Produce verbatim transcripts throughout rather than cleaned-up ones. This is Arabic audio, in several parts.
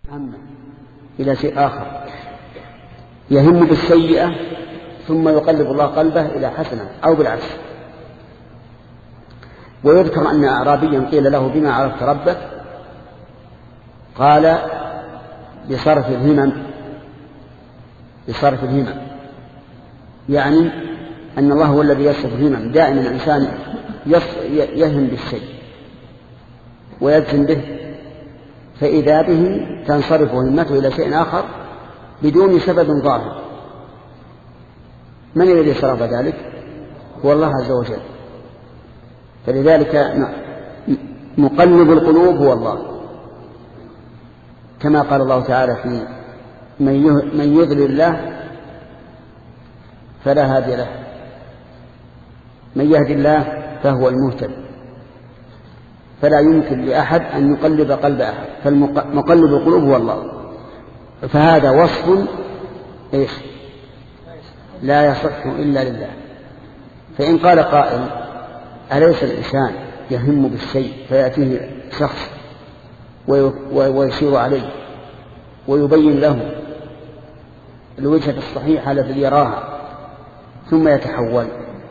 عمه إلى شيء آخر، يهم بالسيئة ثم يقلب الله قلبه إلى حسنة أو بالعكس. ويذكر أن أعرابيا قيل له بما عرفت ربك؟ قال بصرف الهمم، بصرف الهمم، يعني أن الله هو الذي يصرف الهمم. دائما الإنسان يهم بالشيء ويجزم به، فإذا به تنصرف همته إلى شيء آخر بدون سبب ظاهر. من الذي صرف ذلك؟ هو الله عز وجل. فلذلك مقلب القلوب هو الله، كما قال الله تعالى في من يضلل الله فلا هادي له، من يهدي الله فهو المهتد. فلا يمكن لأحد أن يقلب قلب أحد، فمقلب القلوب هو الله. فهذا وصف إيش لا يصح إلا لله. فإن قال قائل أليس الإنسان يهم بالشيء فيأتيه شخص ويشير عليه ويبين له الوجهة الصحيحة التي يراها ثم يتحول؟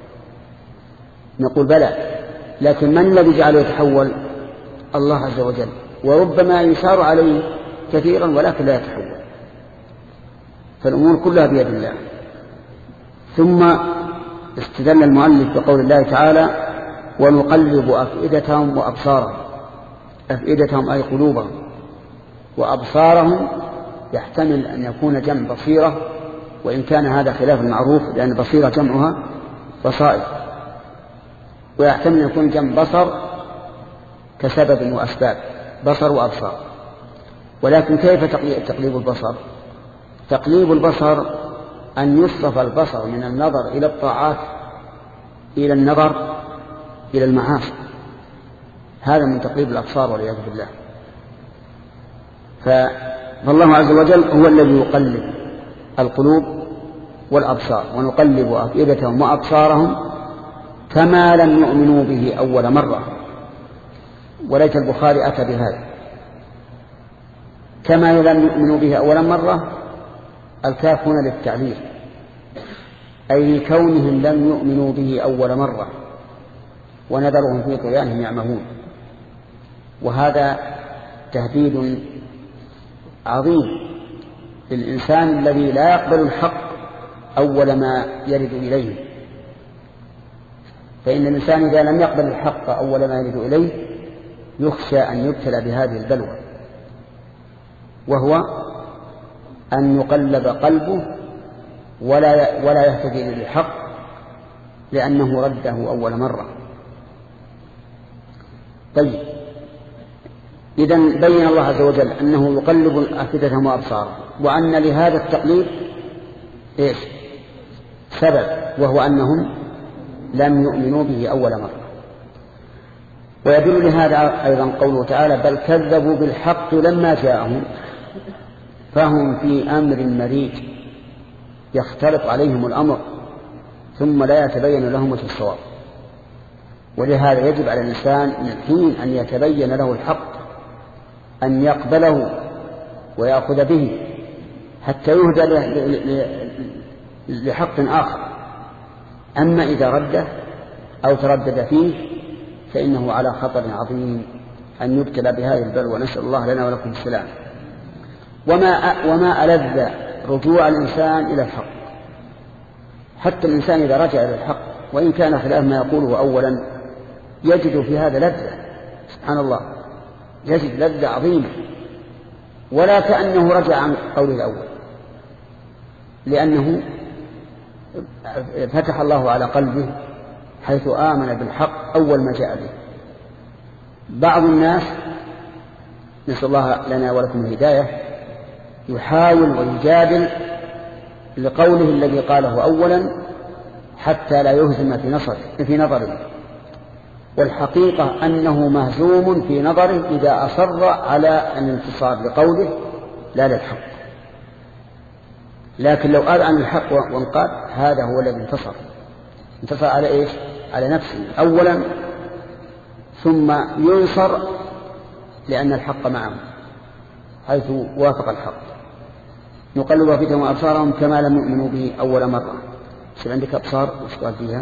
نقول بلى، لكن من الذي جعله يتحول؟ الله عز وجل. وربما يشار عليه كثيرا ولكن لا يتحول. فالأمور كلها بيد الله. ثم استدل المؤلف بقول الله تعالى ونقلب أفئدتهم وأبصارهم. أفئدتهم أي قلوبهم، وأبصارهم يحتمل أن يكون جمع بصيرة، وإن كان هذا خلاف المعروف لأن بصيرة جمعها بصائر، ويحتمل أن يكون جمع بصر كسبب وأسباب، بصر وأبصار. ولكن كيف تقليب البصر؟ تقليب البصر أن يصرف البصر من النظر إلى الطاعات إلى النظر إلى المعاصي. هذا من تقليب الأبصار والعياذ بالله. فالله عز وجل هو الذي يقلب القلوب والأبصار. ونقلب أفئدتهم وأبصارهم كما لم يؤمنوا به أول مرة. وليت البخاري أتى بهذا كما لم يؤمنوا به أول مرة. الكاف هنا للتعليل، أي كونهم لم يؤمنوا به أول مرة ونذرهم في طغيانهم يعمهون. وهذا تهديد عظيم للإنسان الذي لا يقبل الحق أول ما يرد إليه. فإن الإنسان إذا لم يقبل الحق أول ما يرد إليه يخشى أن يبتلى بهذه البلوى، وهو أن يقلب قلبه ولا ولا يهتدي للحق لأنه رده أول مرة. طيب، إذن بين الله عز وجل أنه يقلب أفئدتهم وأبصارهم، وأن لهذا التقليب إيش سبب، وهو أنهم لم يؤمنوا به أول مرة. ويدل لهذا أيضا قوله تعالى بل كذبوا بالحق لما جاءهم فهم في أمر مريج يختلط عليهم الأمر ثم لا يتبين لهم وجه الصواب. ولهذا يجب على الإنسان من حين أن يتبين له الحق أن يقبله ويأخذ به حتى يهدى لحق آخر. أما إذا رده أو تردد فيه فإنه على خطر عظيم أن يبتلى بهذه البلوى. نسأل الله لنا ولكم السلام. وما وما ألذ رجوع الإنسان إلى الحق. حتى الإنسان إذا رجع إلى الحق وإن كان خلاف ما يقوله أولا يجد في هذا لذة، سبحان الله، يجد لذة عظيمة ولا كأنه رجع عن قوله الأول، لأنه فتح الله على قلبه حيث آمن بالحق أول ما جاء به. بعض الناس نسأل الله لنا ولكم الهداية يحاول ويجادل لقوله الذي قاله أولا حتى لا يهزم في نظره في نظره والحقيقة أنه مهزوم في نظره إذا أصر على الانتصار لقوله لا للحق. لكن لو قال عن الحق وانقاد هذا هو الذي انتصر. انتصر على إيش؟ على نفسه أولا، ثم ينصر لأن الحق معه. حيث وافق الحق. نقلب أفئدتهم وأبصارهم كما لم يؤمنوا به أول مرة. يصير عندك أبصار وش قال فيها؟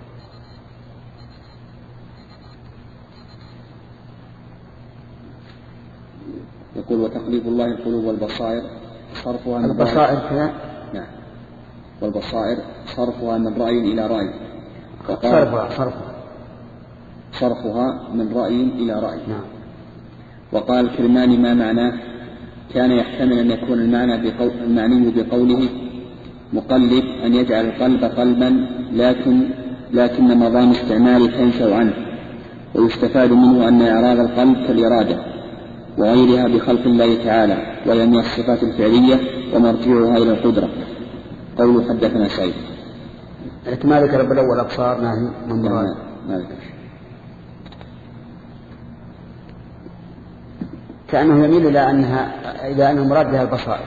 يقول وتقليب الله القلوب والبصائر صرفها من البصائر كذا. نعم. والبصائر صرفها من رأي إلى رأي. صرفها صرفها صرفها من رأي إلى رأي. نعم. وقال الكرماني ما معناه؟ كان يحتمل أن يكون المعنى بقول المعني بقوله مقلب أن يجعل القلب قلبا، لكن لكن مضام استعمال تنشأ عنه، ويستفاد منه أن إعراض القلب كالإرادة وغيرها بخلق الله تعالى، وهي من الصفات الفعلية ومرجعها إلى القدرة. قوله حدثنا سعيد. ما ذكر بالأول أبصار ما هي من مراد؟ ما ذكر. كأنه يميل إلى أنها إلى أن المراد بها البصائر،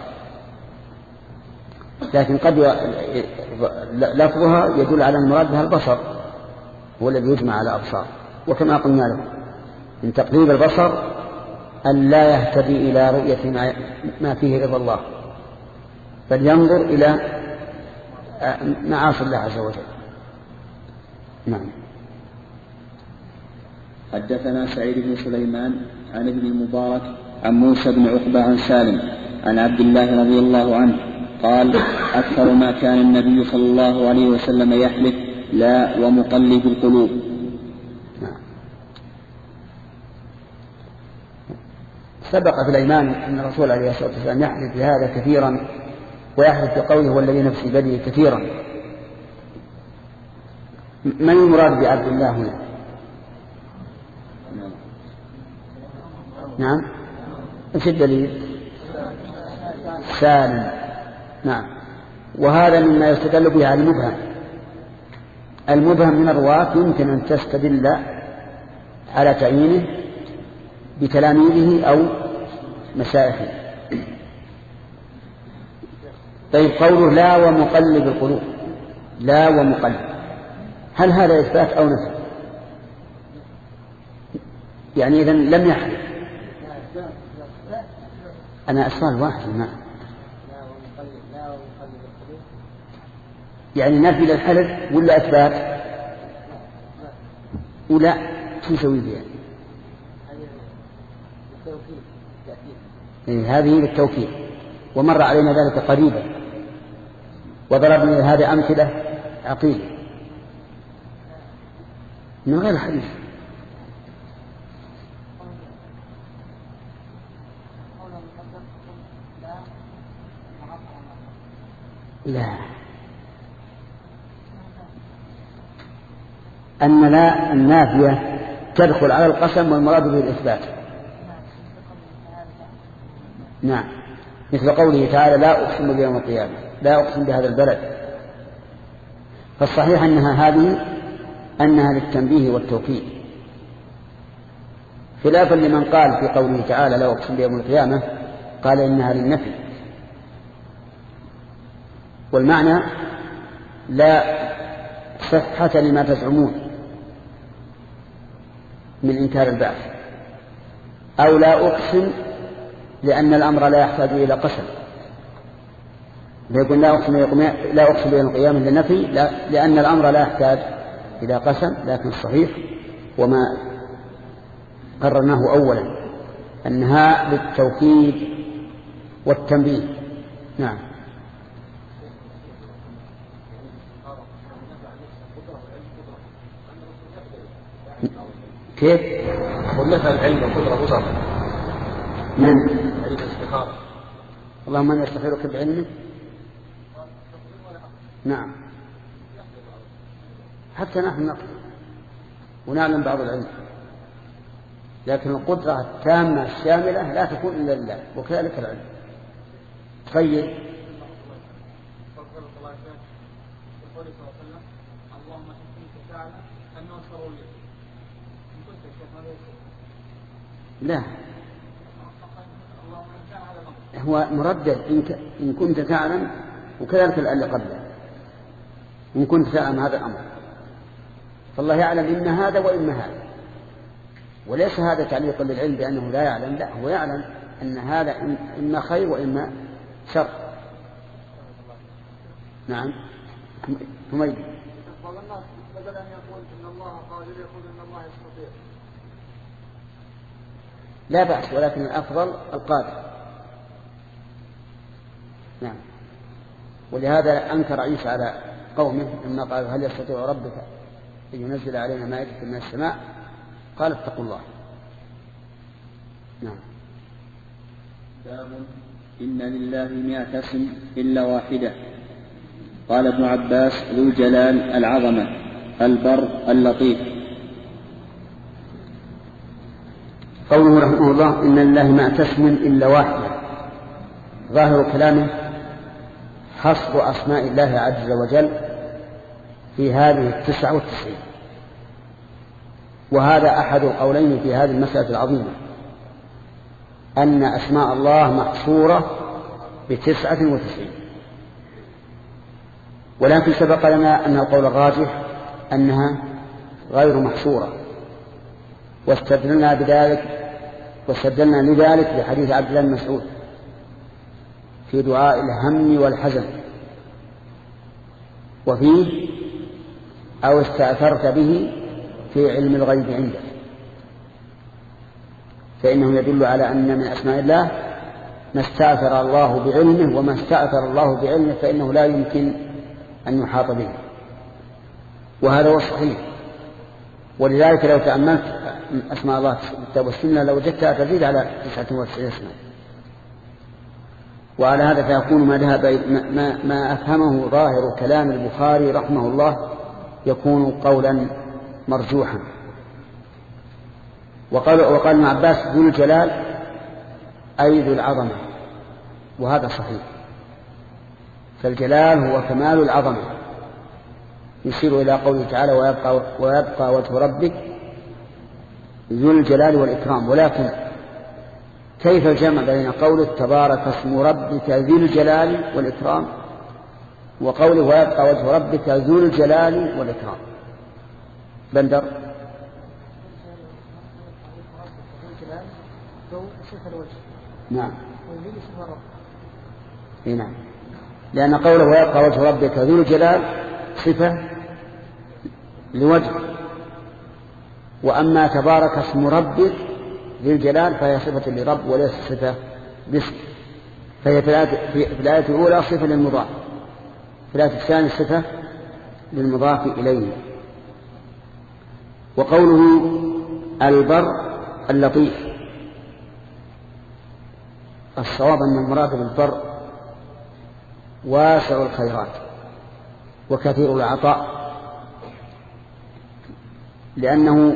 لكن قد لفظها يدل على أن المراد بها البصر هو الذي يجمع على أبصار. وكما قلنا له من تقليب البصر أن لا يهتدي إلى رؤية ما فيه رضا الله، بل ينظر إلى معاصي الله عز وجل. نعم. حدثنا سعيد بن سليمان عن ابن المبارك عن موسى بن عقبة عن سالم عن عبد الله رضي الله عنه قال أكثر ما كان النبي صلى الله عليه وسلم يحلف لا ومقلب القلوب. سبق في الأيمان أن الرسول عليه الصلاة والسلام يحلف بهذا كثيرا، ويحلف بقوله والذي نفسي بيده كثيرا. من المراد بعبد الله هنا؟ نعم. ايش الدليل؟ سالم. نعم. وهذا مما يستدل به على المبهم. المبهم من الرواة يمكن أن تستدل على تعيينه بتلاميذه أو مشايخه. طيب قوله لا ومقلب القلوب، لا ومقلب، هل هذا إثبات أو نفي؟ يعني إذن لم يحلف. أنا أسأل واحد ما يعني نفي للحلف ولا إثبات ولا شو يسوي فيها؟ إيه هذه للتوكيد، ومر علينا ذلك قريبا وضربنا هذه أمثلة عقيدة من غير حديث. لا، أن لا النافية تدخل على القسم والمراد به الإثبات. نعم، مثل قوله تعالى لا أقسم بيوم القيامة، لا أقسم بهذا البلد. فالصحيح أنها هذه أنها للتنبيه والتوكيد، خلافا لمن قال في قوله تعالى لا أقسم بيوم القيامة قال إنها للنفي. والمعنى لا صحة لما تزعمون من إنكار البعث، أو لا أقسم لأن الأمر لا يحتاج إلى قسم. فيقول لا أقسم لا أقسم بيوم القيامة للنفي لا، لأن الأمر لا يحتاج إلى قسم. لكن الصحيح وما قررناه أولا أنها للتوكيد والتنبيه. نعم. كيف؟ ونفى العلم والقدرة وصف من علم الاستخارة. اللهم من يستخيرك بعلمه. نعم، حتى نحن نقل ونعلم بعض العلم، لكن القدرة التامة الشاملة لا تكون إلا لله، وكذلك العلم. طيب لا، هو مردد إن كنت تعلم، وكذلك الآن قبله إن كنت تعلم هذا الأمر، فالله يعلم إن هذا وإما هذا، وليس هذا تعليق للعلم بأنه لا يعلم، لا هو يعلم أن هذا إما خير وإما شر. نعم حميد. بعض الناس بدل أن يقول إن الله قادر يقول إن الله يستطيع. لا بأس، ولكن الأفضل القادر. نعم. ولهذا أنكر عيسى على قومه لما قالوا هل يستطيع ربك أن ينزل علينا مائدة من السماء؟ قال اتقوا الله. نعم. باب إن لله مئة اسم إلا واحدة. قال ابن عباس ذو الجلال العظمة البر اللطيف. قوله رحمه الله إن لله مئة اسم إلا واحدة، ظاهر كلامه حصر أسماء الله عز وجل في هذه التسعة والتسعين، وهذا أحد القولين في هذه المسألة العظيمة، أن أسماء الله محصورة بتسعة وتسعين. ولكن سبق لنا أن القول الراجح أنها غير محصورة، واستدلنا بذلك واستدلنا لذلك بحديث عبد الله بن مسعود في دعاء الهم والحزن، وفيه أو استأثرت به في علم الغيب عندك، فإنه يدل على أن من أسماء الله ما استأثر الله بعلمه، وما استأثر الله بعلمه فإنه لا يمكن أن يحاط به، وهذا هو الصحيح. ولذلك لو تأملت أسماء الله في الكتاب والسنة لوجدتها تزيد على تسعة وتسعين اسما. وعلى هذا فيكون ما ذهب ما, ما أفهمه ظاهر كلام البخاري رحمه الله يكون قولا مرجوحا. وقال وقال ابن عباس ذو الجلال أي ذو العظمة، وهذا صحيح، فالجلال هو كمال العظمة، يشير إلى قوله تعالى ويبقى, ويبقى وجه ربك ذو الجلال والإكرام. ولكن كيف الجمع بين قوله تبارك اسم ربك ذي الجلال والإكرام وقوله ويبقى وجه ربك ذو الجلال والإكرام؟ بندر. نعم. نعم، لأن قوله ويبقى وجه ربك ذو الجلال صفة لوجه، وأما تبارك اسم ربك ذي الجلال فهي صفة لرب وليس صفة باسم، فهي في الآية الأولى صفة للمضاف، في الآية الثانية صفة للمضاف إليه. وقوله البر اللطيف، الصواب أن المراد بالبر واسع الخيرات وكثير العطاء، لأنه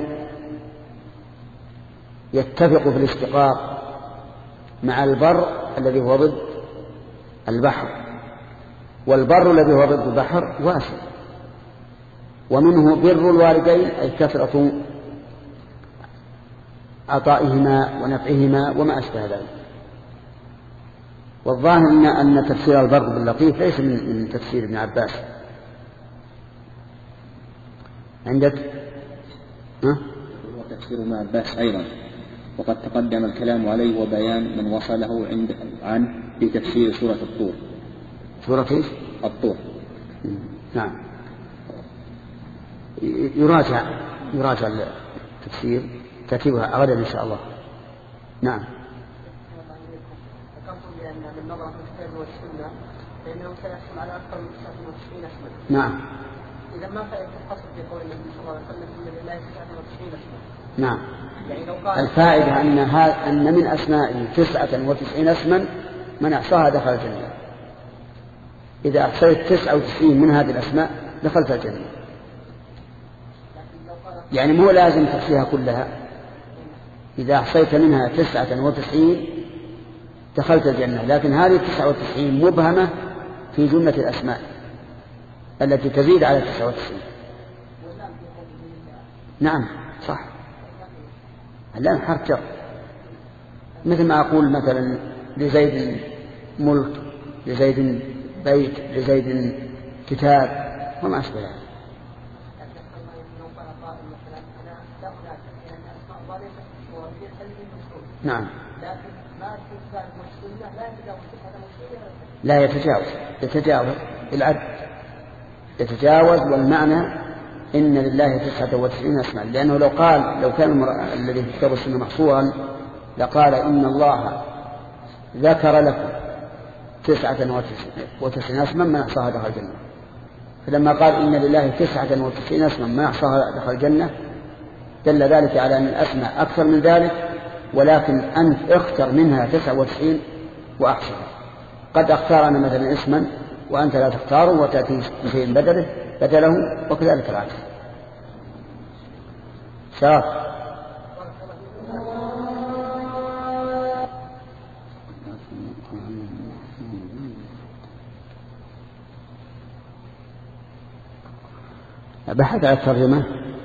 يتفق في الاشتقاق مع البر الذي هو ضد البحر، والبر الذي هو ضد البحر واسع، ومنه بر الوالدين أي كثرة عطائهما ونفعهما وما أشبه ذلك. والظاهر أن تفسير البر باللطيف ليس من تفسير ابن عباس. عندك ها؟ هو تفسير ابن عباس أيضا، وقد تقدم الكلام عليه وبيان من وصله عند عنه في تفسير سورة الطور. سورة ايش؟ الطور. نعم، يراجع يراجع التفسير ترتيبها غدا إن شاء الله. نعم. ذكرتم بأن من نظر في الكتاب والسنة فإنه سيحصل على أكثر من تسعة وتسعين اسما. نعم. إذا ما فائدة الحصر في قول النبي صلى الله عليه وسلم إن لله تسعة وتسعين اسما؟ نعم. يعني لو قال الفائدة أن أن من أسمائه تسعة وتسعين اسما من أحصاها دخل الجنة. إذا أحصيت تسعة وتسعين من هذه الأسماء دخلت الجنة. يعني مو لازم تحصيها كلها، إذا أحصيت منها تسعة وتسعين دخلت الجنة، لكن هذه التسعة وتسعين مبهمة في جملة الأسماء التي تزيد على تسعة وتسعين. نعم صح، الآن حرف جر، مثل ما أقول مثلا لزيد ملك، لزيد بيت، لزيد كتاب وما أشبه ذلك. نعم. لكن ما تكون لا يتجاوز يتجاوز العد يتجاوز، والمعنى إن لله تسعة وتسعين اسما، لأنه لو قال لو كان الذي في كتاب السنة محصورا لقال إن الله ذكر لكم تسعة وتسعين اسما ما أحصاها دخل الجنة. فلما قال إن لله تسعة وتسعين اسما ما أحصاها دخل الجنة دل ذلك على أن الأسماء أكثر من ذلك، ولكن أنت اختر منها تسعة وتسعين وأحصها. قد اختار أنا مثلا اسما وأنت لا تختاره وتأتي بشيء بدله بدله وكذلك العكس. شاف بحث على الترجمة.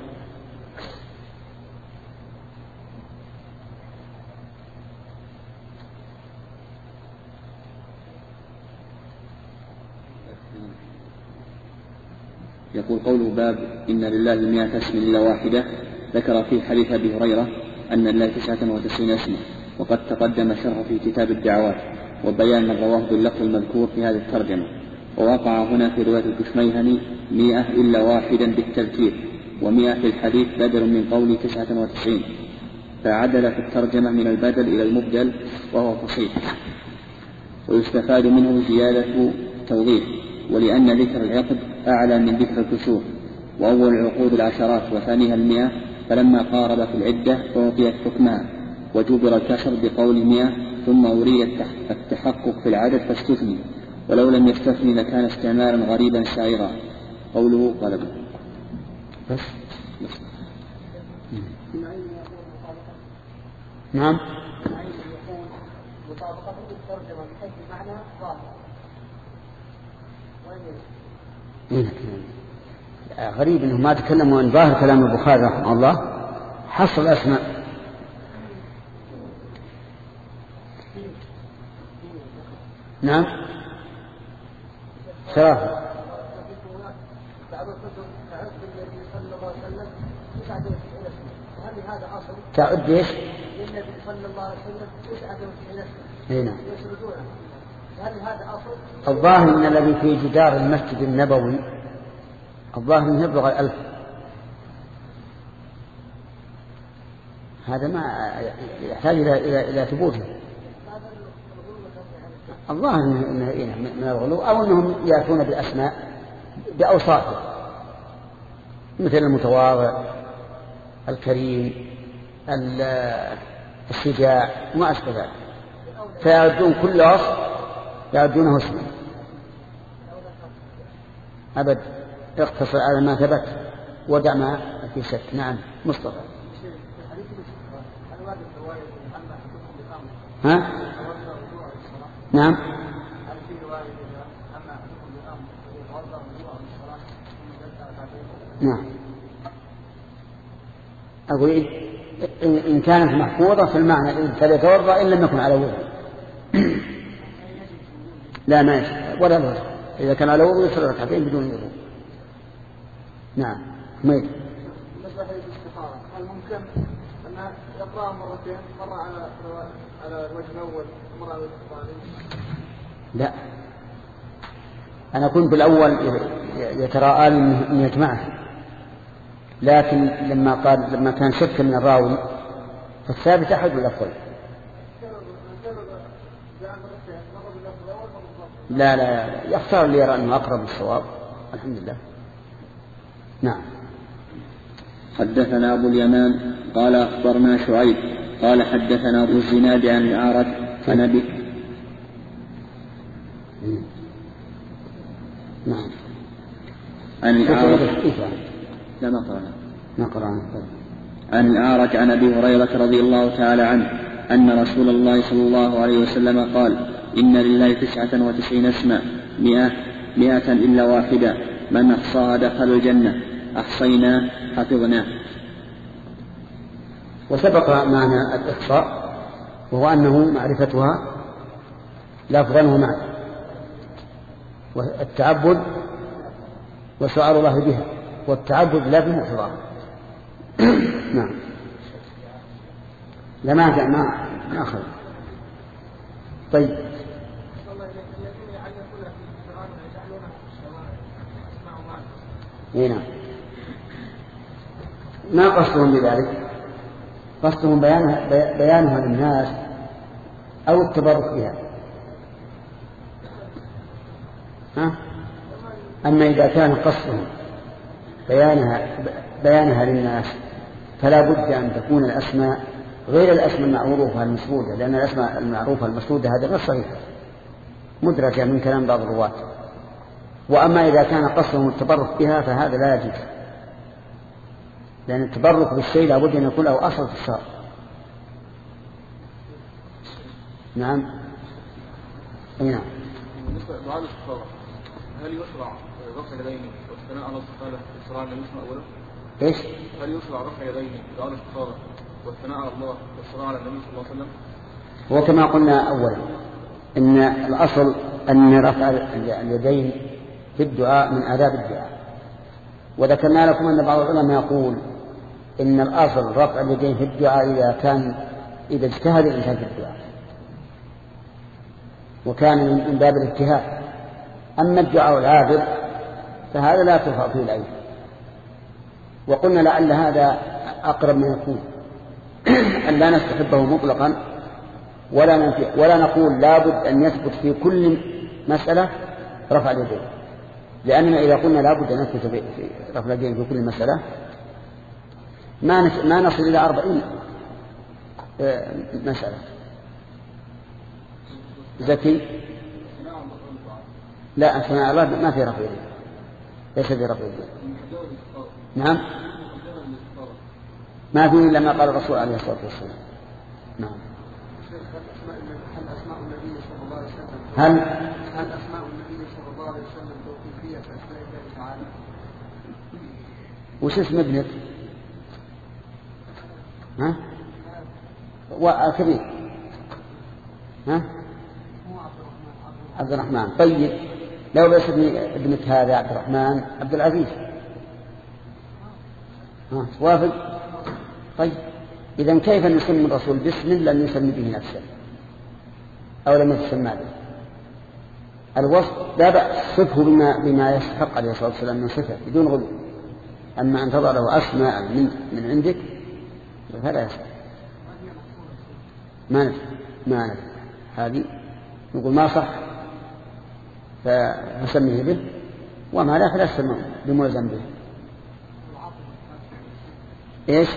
يقول قوله باب إن لله مئة اسم إلا واحدة، ذكر في حديث أبي هريرة أن لله تسعة وتسعين اسما، وقد تقدم شرح في كتاب الدعوات وبيان من رواه باللفظ المذكور في هذه الترجمة. ووقع هنا في رواية الكشميهني مئة إلا واحدا بالتذكير، ومئة في الحديث بدل من قول تسعة وتسعين، فعدل في الترجمة من البدل إلى المبدل وهو فصيح. ويستفاد منه زيادة توضيح، ولأن ذكر العقد أعلى من ذكر الكسور، وأول العقود العشرات وثانيها المئة، فلما قارب في العدة فوقيت حكمها وجبر الكسر بقول مئة، ثم أريد التحقق في العدد فاستثني، ولو لم يستثني لكان استعمالا غريبا سائغا. قوله غلب بس. نعم غريب انه ما تكلموا عن ظاهر كلام البخاري رحمه الله حصر الاسماء. نعم صراحة تعد ايش؟ النبي صلى الله عليه وسلم تسعة وتسعين هنا يسردونه، هل هذا أصل؟ الظاهر ان الذي في جدار المسجد النبوي الظاهر انه يبلغ الألف. هذا ما يحتاج الى الى الى ثبوته. الظاهر انه من الغلو، او انهم ياتون بالاسماء باوصافه مثل المتواضع الكريم الشجاع وما أشبه ذلك، فيعدون كل وصف يعدونه اسما. أبد اقتصر على ما ثبت ودع ما في شك. نعم مصطفى. ها؟ نعم نعم أقول إن كانت محفوظة في المعنى إن فليتوضأ إن لم يكن على وضوء. لا ما يشفع ولا الوضوء، إذا كان على وضوء يصلي ركعتين بدون وضوء. نعم حميد. بالنسبة للاستخارة هل ممكن أن يقرأ مرتين، مرة على على الوجه الأول ومرة على الوجه الثاني؟ لا، أنا كنت بالأول يتراءى لي أن يجمعه، لكن لما قال لما كان شك من الراوي فالثابت أحد الأفضل. لا لا يختار اللي يرى أنه أقرب للصواب. الحمد لله. نعم. حدثنا أبو اليمان قال أخبرنا شعيب قال حدثنا أبو الزناد عن الأعرج عن أبي نعم عن الأعرج لا ما قرأنا ما قرأنا عن الأعرج عن أبي هريرة رضي الله تعالى عنه أن رسول الله صلى الله عليه وسلم قال إن لله تسعة وتسعين اسما مئة مئة إلا واحدة من أحصاها دخل الجنة أحصينا حفظنا. وسبق معنى الإحصاء وهو أنه معرفتها لفظا ومعنى، والتعبد وسؤال الله بها، والتعبد لا بمحتضى. نعم لا ما ما ما أخذ. طيب. هنا ما قصدهم بذلك؟ قصدهم بيانها, بيانها للناس أو التبرك بها. ها؟ أما إذا كان قصدهم بيانها, بيانها للناس فلا بد أن تكون الأسماء غير الأسماء المعروفة المسعودة، لأن الأسماء المعروفة المسعودة هذه غير صحيحة مدرجة من كلام بعض الرواة. وأما إذا كان قصدهم التبرك بها فهذا لا يجوز، لأن التبرك بالشيء لا بد أن يكون له أصل في الشرع. نعم. أي نعم. بالنسبة لدعاء الاستخارة هل يشرع رفع اليدين والثناء على الله في الصلاة النبي صلى الله عليه وسلم؟ إيش؟ هل يشرع رفع اليدين دعاء الاستخارة والثناء على الله والصلاة على النبي صلى الله عليه وسلم؟ وكما قلنا أولا إن الأصل أن رفع اليدين في الدعاء من آداب الدعاء، وذكرنا لكم أن بعض العلماء يقول إن الأصل رفع اليدين في الدعاء إذا كان إذا اجتهد الإنسان في الدعاء وكان من باب الاجتهاد. أما الدعاء العابر فهذا لا ترفع فيه الأيدي، وقلنا لعل هذا أقرب ما يكون أن لا نستحبه مطلقا ولا ننفي ولا نقول لابد أن يثبت في كل مسألة رفع اليدين، لأننا إذا قلنا لابد أن نثبت في رفع اليدين في كل مسألة ما ما نصل إلى أربعين مسألة. زكي لا أثناء الله ما في رفع يدين، ليس في رفع يدين. نعم ما فيه إلا ما قال الرسول عليه الصلاة والسلام. نعم. هل هل أسماء النبي صلى الله عليه وسلم توقيفية في أسماء الله تعالى؟ وش اسم ابنك؟ ها؟ وكبير ها؟ عبد الرحمن. طيب لو بس ابنك هذا عبد الرحمن عبد العزيز ها توافق؟ طيب إذن كيف نسمي الرسول باسم لم يسمي به نفسه أو لم يتسمى به؟ الوصف لا بأس صفه بما, بما يستحق عليه الصلاة والسلام من صفة بدون غلو، أما أن تضع له أسماء من, من عندك فلا يصح. ما نفع ما نفع هذه نقول ما صح فنسميه به، وما لا فلا تسمى بملزم به. إيش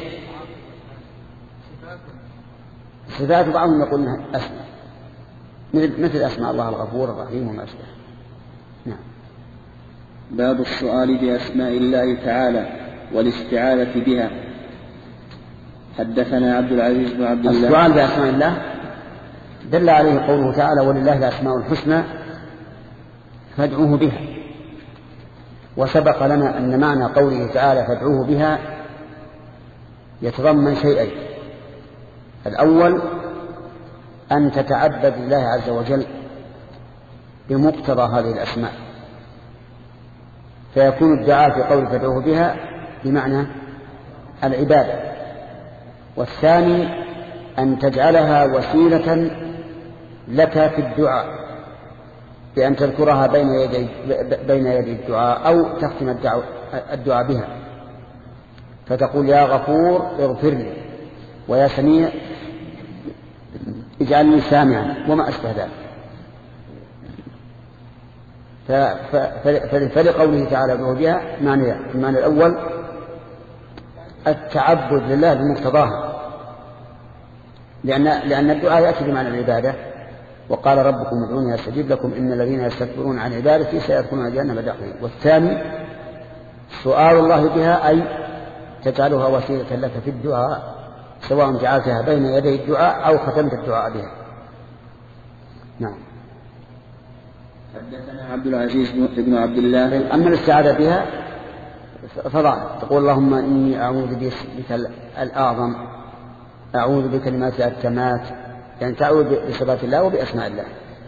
صفات بعضهم يقول انها اسماء مثل مثل اسماء الله الغفور الرحيم وما اشبه. نعم. باب السؤال بأسماء الله تعالى والاستعاذة بها. حدثنا عبد العزيز بن عبد الله. السؤال بأسماء الله دل عليه قوله تعالى ولله الأسماء الحسنى فادعوه بها، وسبق لنا أن معنى قوله تعالى فادعوه بها يتضمن شيئين. الأول أن تتعبد لله عز وجل بمقتضى هذه الأسماء، فيكون الدعاء في قول تدعوه بها بمعنى العبادة. والثاني أن تجعلها وسيلة لك في الدعاء بأن تذكرها بين يدي, بين يدي الدعاء أو تختم الدعاء بها، فتقول يا غفور اغفر لي ويا سميع اجعلني سامعا وما أشبه ذلك. فلقوله تعالى ادعوه بها معنى المعنى الأول التعبد لله بمقتضاها، لأن, لأن الدعاء يأتي بمعنى العبادة، وقال ربكم ادعوني أستجيب لكم إن الذين يستكبرون عن عبادتي سيدخلون جهنم داخلين. والثاني سؤال الله بها أي تجعلها وسيلة لك في الدعاء سواء جعلتها بين يدي الدعاء أو ختمت الدعاء بها. نعم. حدثنا عبد العزيز بن عبد الله. أما الاستعاذة بها فضع تقول اللهم إني أعوذ بك الأعظم أعوذ بكلمات التامات، يعني تعوذ بصفات الله وبأسماء الله.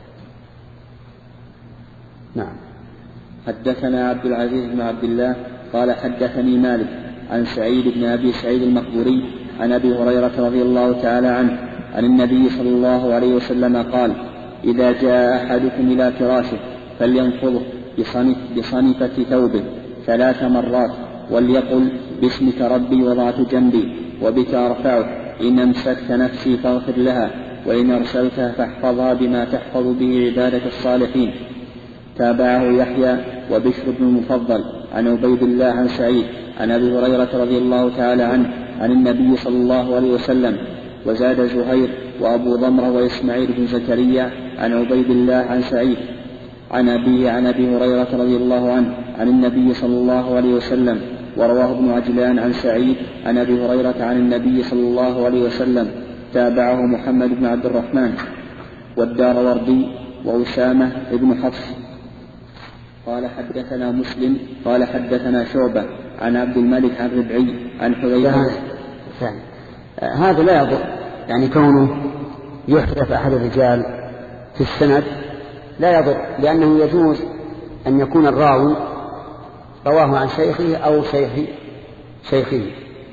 نعم. حدثنا عبد العزيز بن عبد الله قال حدثني مالك عن سعيد بن أبي سعيد المقبوري عن أبي هريرة رضي الله تعالى عنه عن النبي صلى الله عليه وسلم قال إذا جاء أحدكم إلى فراشه فلينفضه بصنفة ثوبه ثلاث مرات وليقل باسمك ربي وضعت جنبي وبك أرفعه إن أمسكت نفسي فاغفر لها وإن أرسلتها فاحفظها بما تحفظ به عبادة الصالحين. تابعه يحيى وبشر بن المفضل عن عبيد الله عن سعيد عن أبي هريرة رضي الله تعالى عنه عن النبي صلى الله عليه وسلم. وزاد زهير وأبو ضمرة وإسماعيل بن زكريا عن عبيد الله عن سعيد عن أبيه عن أبي هريرة رضي الله عنه عن النبي صلى الله عليه وسلم. ورواه ابن عجلان عن سعيد عن أبي هريرة عن النبي صلى الله عليه وسلم. تابعه محمد بن عبد الرحمن والداروردي وأسامة بن حفص. قال حدثنا مسلم قال حدثنا شعبة عن عبد الملك عن ربعي عن حذيفة. هذا لا يضر، يعني كونه يحدث أحد الرجال في السند لا يضر، لأنه يجوز أن يكون الراوي رواه عن شيخه أو شيخ شيخه،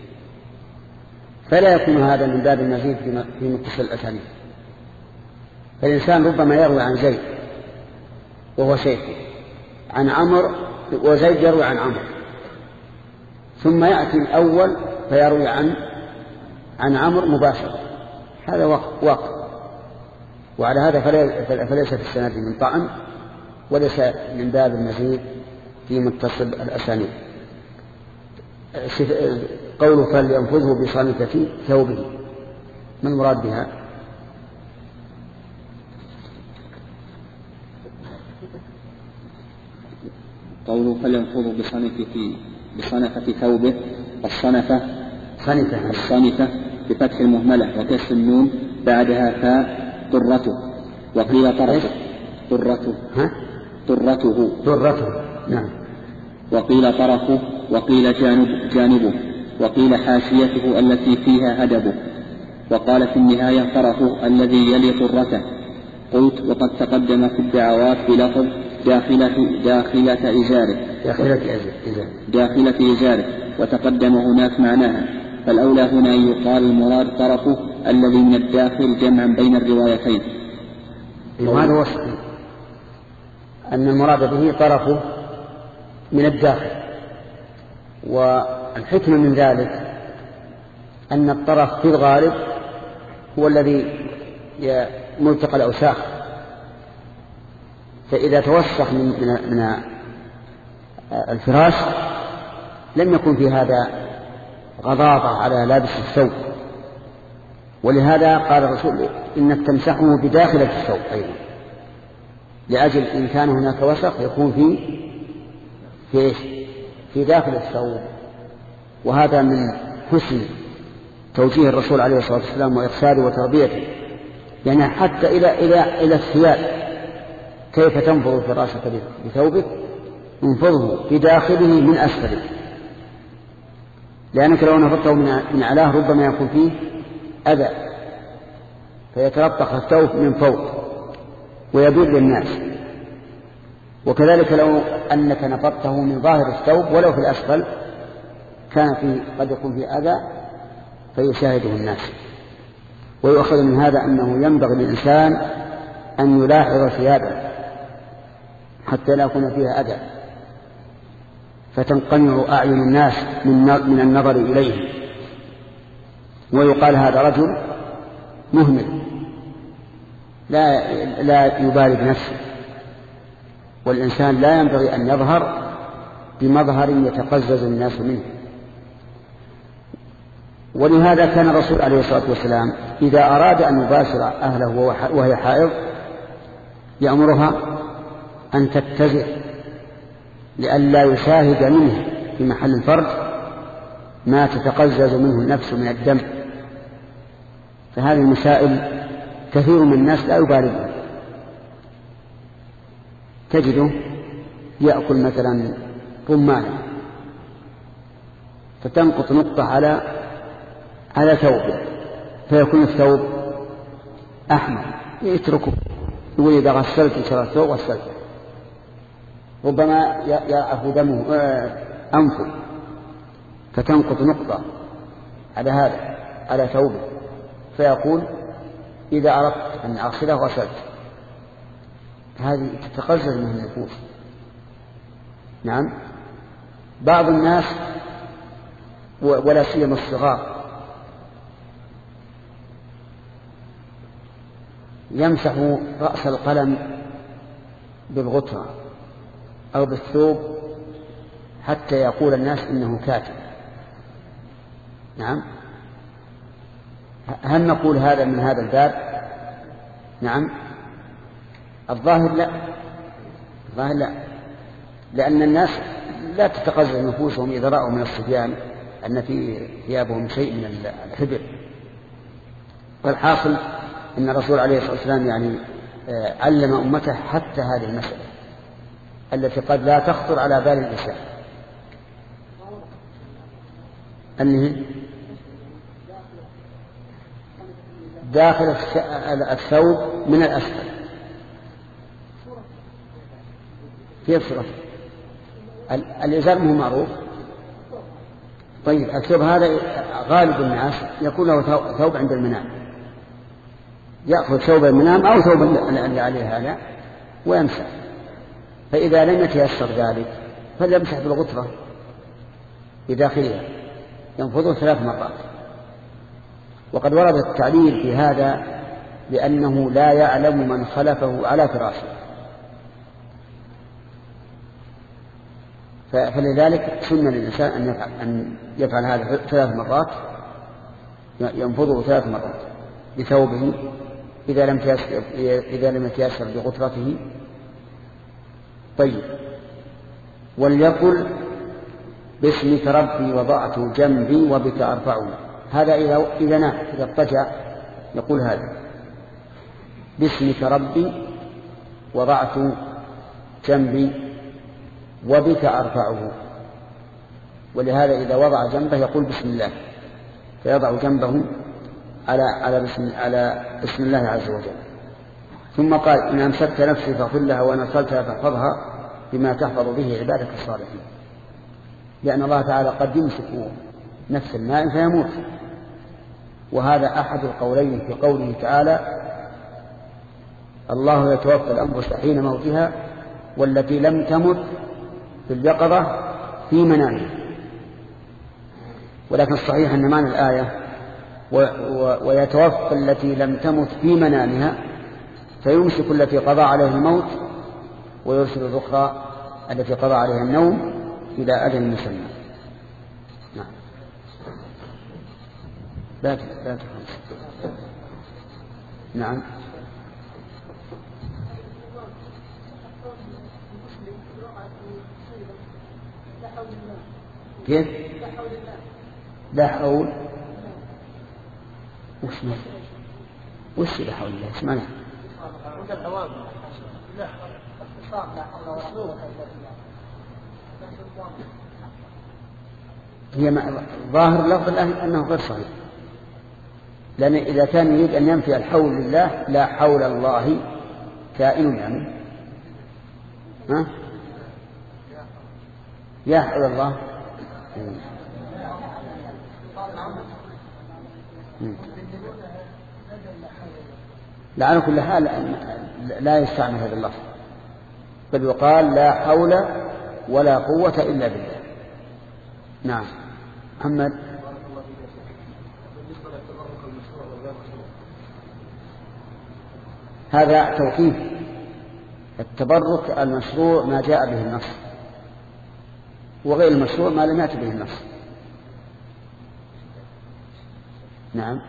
فلا يكون هذا من باب المزيد في متصل الأسانيد. فالإنسان ربما يروي عن زيد وهو شيخه عن عمرو وزيد يروي عن عمرو، ثم يأتي الأول فيروي عن عن عمرو مباشرة، هذا واقع. وعلى هذا فليس في السند من طعن وليس من باب المزيد في متصل الأسانيد. قوله فلينفذه بصنفة ثوبه، ما المراد بها؟ قوله فلينفذه بصنفة بصنفة ثوبه، الصنفة صنفة الصنفة بفتح المهملة وكسر النون بعدها فاء طرته. وقيل طرفه طرته ها طرته طرته نعم. وقيل طرفه وقيل جانب جانبه وقيل حاشيته التي فيها هدبه. وقال في النهاية طرفه الذي يلي طرته. قلت وقد تقدم في الدعوات بلفظ داخلة داخلة إزاره داخلة إزاره داخلة إزاره وتقدم هناك معناها، فالأولى هنا يقال المراد طرفه الذي من الداخل جمعا بين الروايتين. وهذا وصف أن المراد به طرفه من الداخل، والحكمة من ذلك أن الطرف في الغالب هو الذي ملتقى الأوساخ، فإذا توسخ من, من, من الفراش لم يكن في هذا غضاضة على لابس الثوب، ولهذا قال الرسول إنك تمسحه بداخل الثوب أيضا، لأجل إن كان هناك وسخ يكون في في إيش؟ في داخل الثوب. وهذا من حسن توجيه الرسول عليه الصلاة والسلام وإرشاده وتربيته، يعني حتى إلى إلى إلى الثياب كيف تنفض فراشك بثوبك، انفضه بداخله من أسفله، لأنك لو نفضته من علاه ربما يكون فيه أذى فيتلطخ الثوب من فوق ويدل للناس. وكذلك لو أنك نفضته من ظاهر الثوب ولو في الأسفل كان فيه قد يكون فيه أذى فيشاهده الناس. ويؤخذ من هذا أنه ينبغي للإنسان أن يلاحظ ثيابه حتى لا يكون فيها أذى فتنقنع أعين الناس من النظر إليه. ويقال هذا رجل مهمل لا, لا يبالي بنفسه، والإنسان لا ينبغي أن يظهر بمظهر يتقزز الناس منه. ولهذا كان الرسول عليه الصلاة والسلام إذا أراد أن يباشر أهله وهي حائض يأمرها أن تتزع لئلا يشاهد منه في محل الفرج ما تتقزز منه النفس من الدم. فهذه المسائل كثير من الناس لا يبالي بها، تجده يأكل مثلا رمانا فتنقط نقطة على على ثوبه فيكون الثوب أحمر يتركه، يقول إذا غسلت إن شاء الله الثوب غسلته، ربما يعف دمه أنفه فتنقط نقطة على هذا على ثوبه فيقول إذا أردت أن أغسله غسلت، هذه تتقزز من النفوس. نعم. بعض الناس ولا سيما الصغار يمسح رأس القلم بالغطرة أو بالثوب حتى يقول الناس إنه كاتب. نعم. هل نقول هذا من هذا الباب؟ نعم. الظاهر لا، الظاهر لا، لأن الناس لا تتقزز نفوسهم إذا رأوا من الصبيان أن في ثيابهم شيء من الحبر. والحاصل أن الرسول عليه الصلاة والسلام يعني علم أمته حتى هذه المسألة التي قد لا تخطر على بال الإنسان، أنه داخل الثوب من الأسفل. كيف صرف الإزار مو معروف؟ طيب الثوب هذا غالب الناس يكون له ثوب عند المنام، يأخذ ثوب المنام أو ثوب اللي عليه هذا ويمسح. فإذا لم يتيسر ذلك فليمسح بالغطرة بداخلها ينفضه ثلاث مرات. وقد ورد التعليل في هذا لأنه لا يعلم من خلفه على فراشه، فلذلك سن للإنسان أن يفعل, أن يفعل هذا ثلاث مرات، ينفضه ثلاث مرات بثوبه إذا لم تيسر, إذا لم يتيسر بغطرته. طيب. وليقل باسمك ربي وضعت جنبي وبك أرفعه. هذا إذا إذا نام إذا اضطجع يقول هذا باسمك ربي وضعت جنبي وبك أرفعه. ولهذا إذا وضع جنبه يقول بسم الله، فيضع جنبه على على بسم على بسم الله عز وجل. ثم قال إن أمسكت نفسي فاغفر لها وإن أرسلتها فاحفظها بما تحفظ به عبادك الصالحين. لأن الله تعالى قد يمسك نفس الماء فيموت، وهذا أحد القولين في قوله تعالى الله يتوفى الأنفس حين موتها والتي لم تمت في اليقظة في منامها. ولكن الصحيح أن معنى الآية ويتوفى التي لم تمت في منامها، فيمسك التي قضى عليها الموت ويرسل الأخرى التي قضى عليها النوم إلى أجل مسمى. نعم. لا لا تخلص. نعم. كيف؟ لا حول. وش ما وش لا حول الله اسمعنا. هي ظاهر لفظ الله أنه غير صحيح، لأن إذا كان يريد أن ينفي الحول لله لا حول الله كائن يعني ها يا حول الله. لا على كل حال لا يستعمل هذا اللفظ، بل يقال لا حول ولا قوة إلا بالله. نعم. محمد. هذا توقيف. التبرك المشروع ما جاء به النص، وغير المشروع ما لم يأتي به النص. نعم.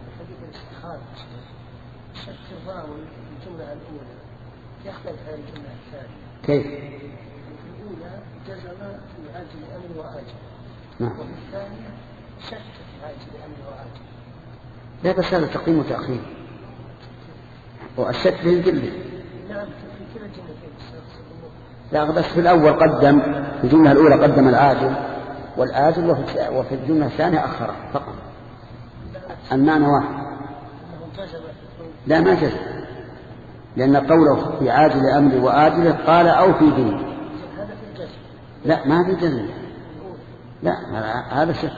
الجملة الأولى يختلف عن الجملة الثانية. كيف؟ الأولى جزم في عاجل أمر وآجل. نعم. وفي الثانية شك في عاجل أمر وآجل. لا بس هذا تقديم وتأخير، والشك في الجملة. نعم في كلا الجملتين. لا بس في الأول قدم، في الجملة الأولى قدم العاجل والآجل، وفي الجملة الثانية أخره فقط. المعنى واحد. لا ما جزم، لأن قوله في عاجل أمري وآجله قال أو في ديني. لا ما في جزم، لا هذا شك.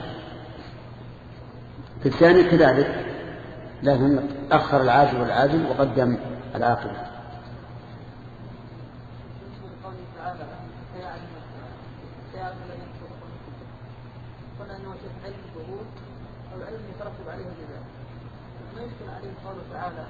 في الثاني كذلك، لكن أخر العاجل والعاجل وقدم العاقل. تعالى سيعلم سيعلم الذين يتقون قلنا أنه شيء علم الظهور أو العلم يترتب عليه الجزاء ما يشكل عليه قوله تعالى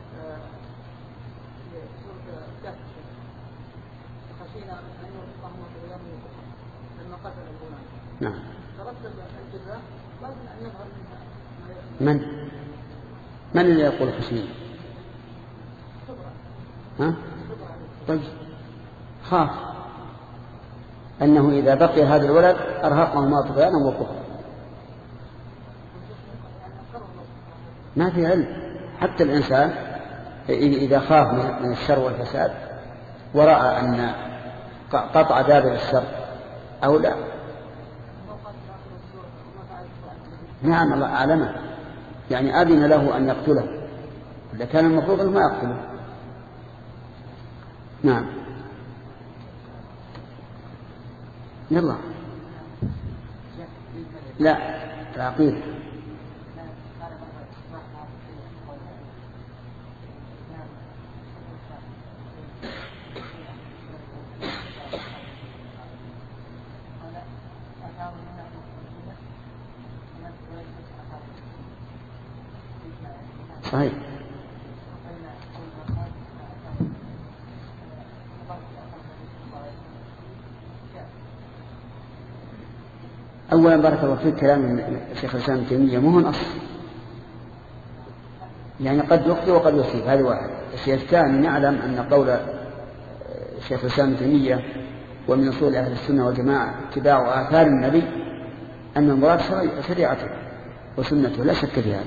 في سورة الكهف خشينا أن يرزقهم بغير لما قتل الغلام. نعم. ترتب الجزاء لازم أن يظهر منها من؟ من اللي يقول خشينا؟ ها؟ طيب خاف أنه إذا بقي هذا الولد أرهقهما طغيانا وكفرا. ما في علم. حتى الإنسان إذا خاف من الشر والفساد ورأى أن قطع دابر الشر أو لا، نعم الله أعلمه، يعني أذن له أن يقتله، لكان المفروض أنه ما يقتله. نعم. يلا لا العقيدة. صحيح. أولا بارك الله فيك كلام الشيخ الإسلام ابن تيمية مو هو نص، يعني قد يخطئ وقد يصيب، هذا واحد. الشيء الثاني نعلم أن قول الشيخ الإسلام ابن تيمية ومن أصول أهل السنة والجماعة اتباع آثار النبي أن المراد شريعته وسنته، لا شك في هذا.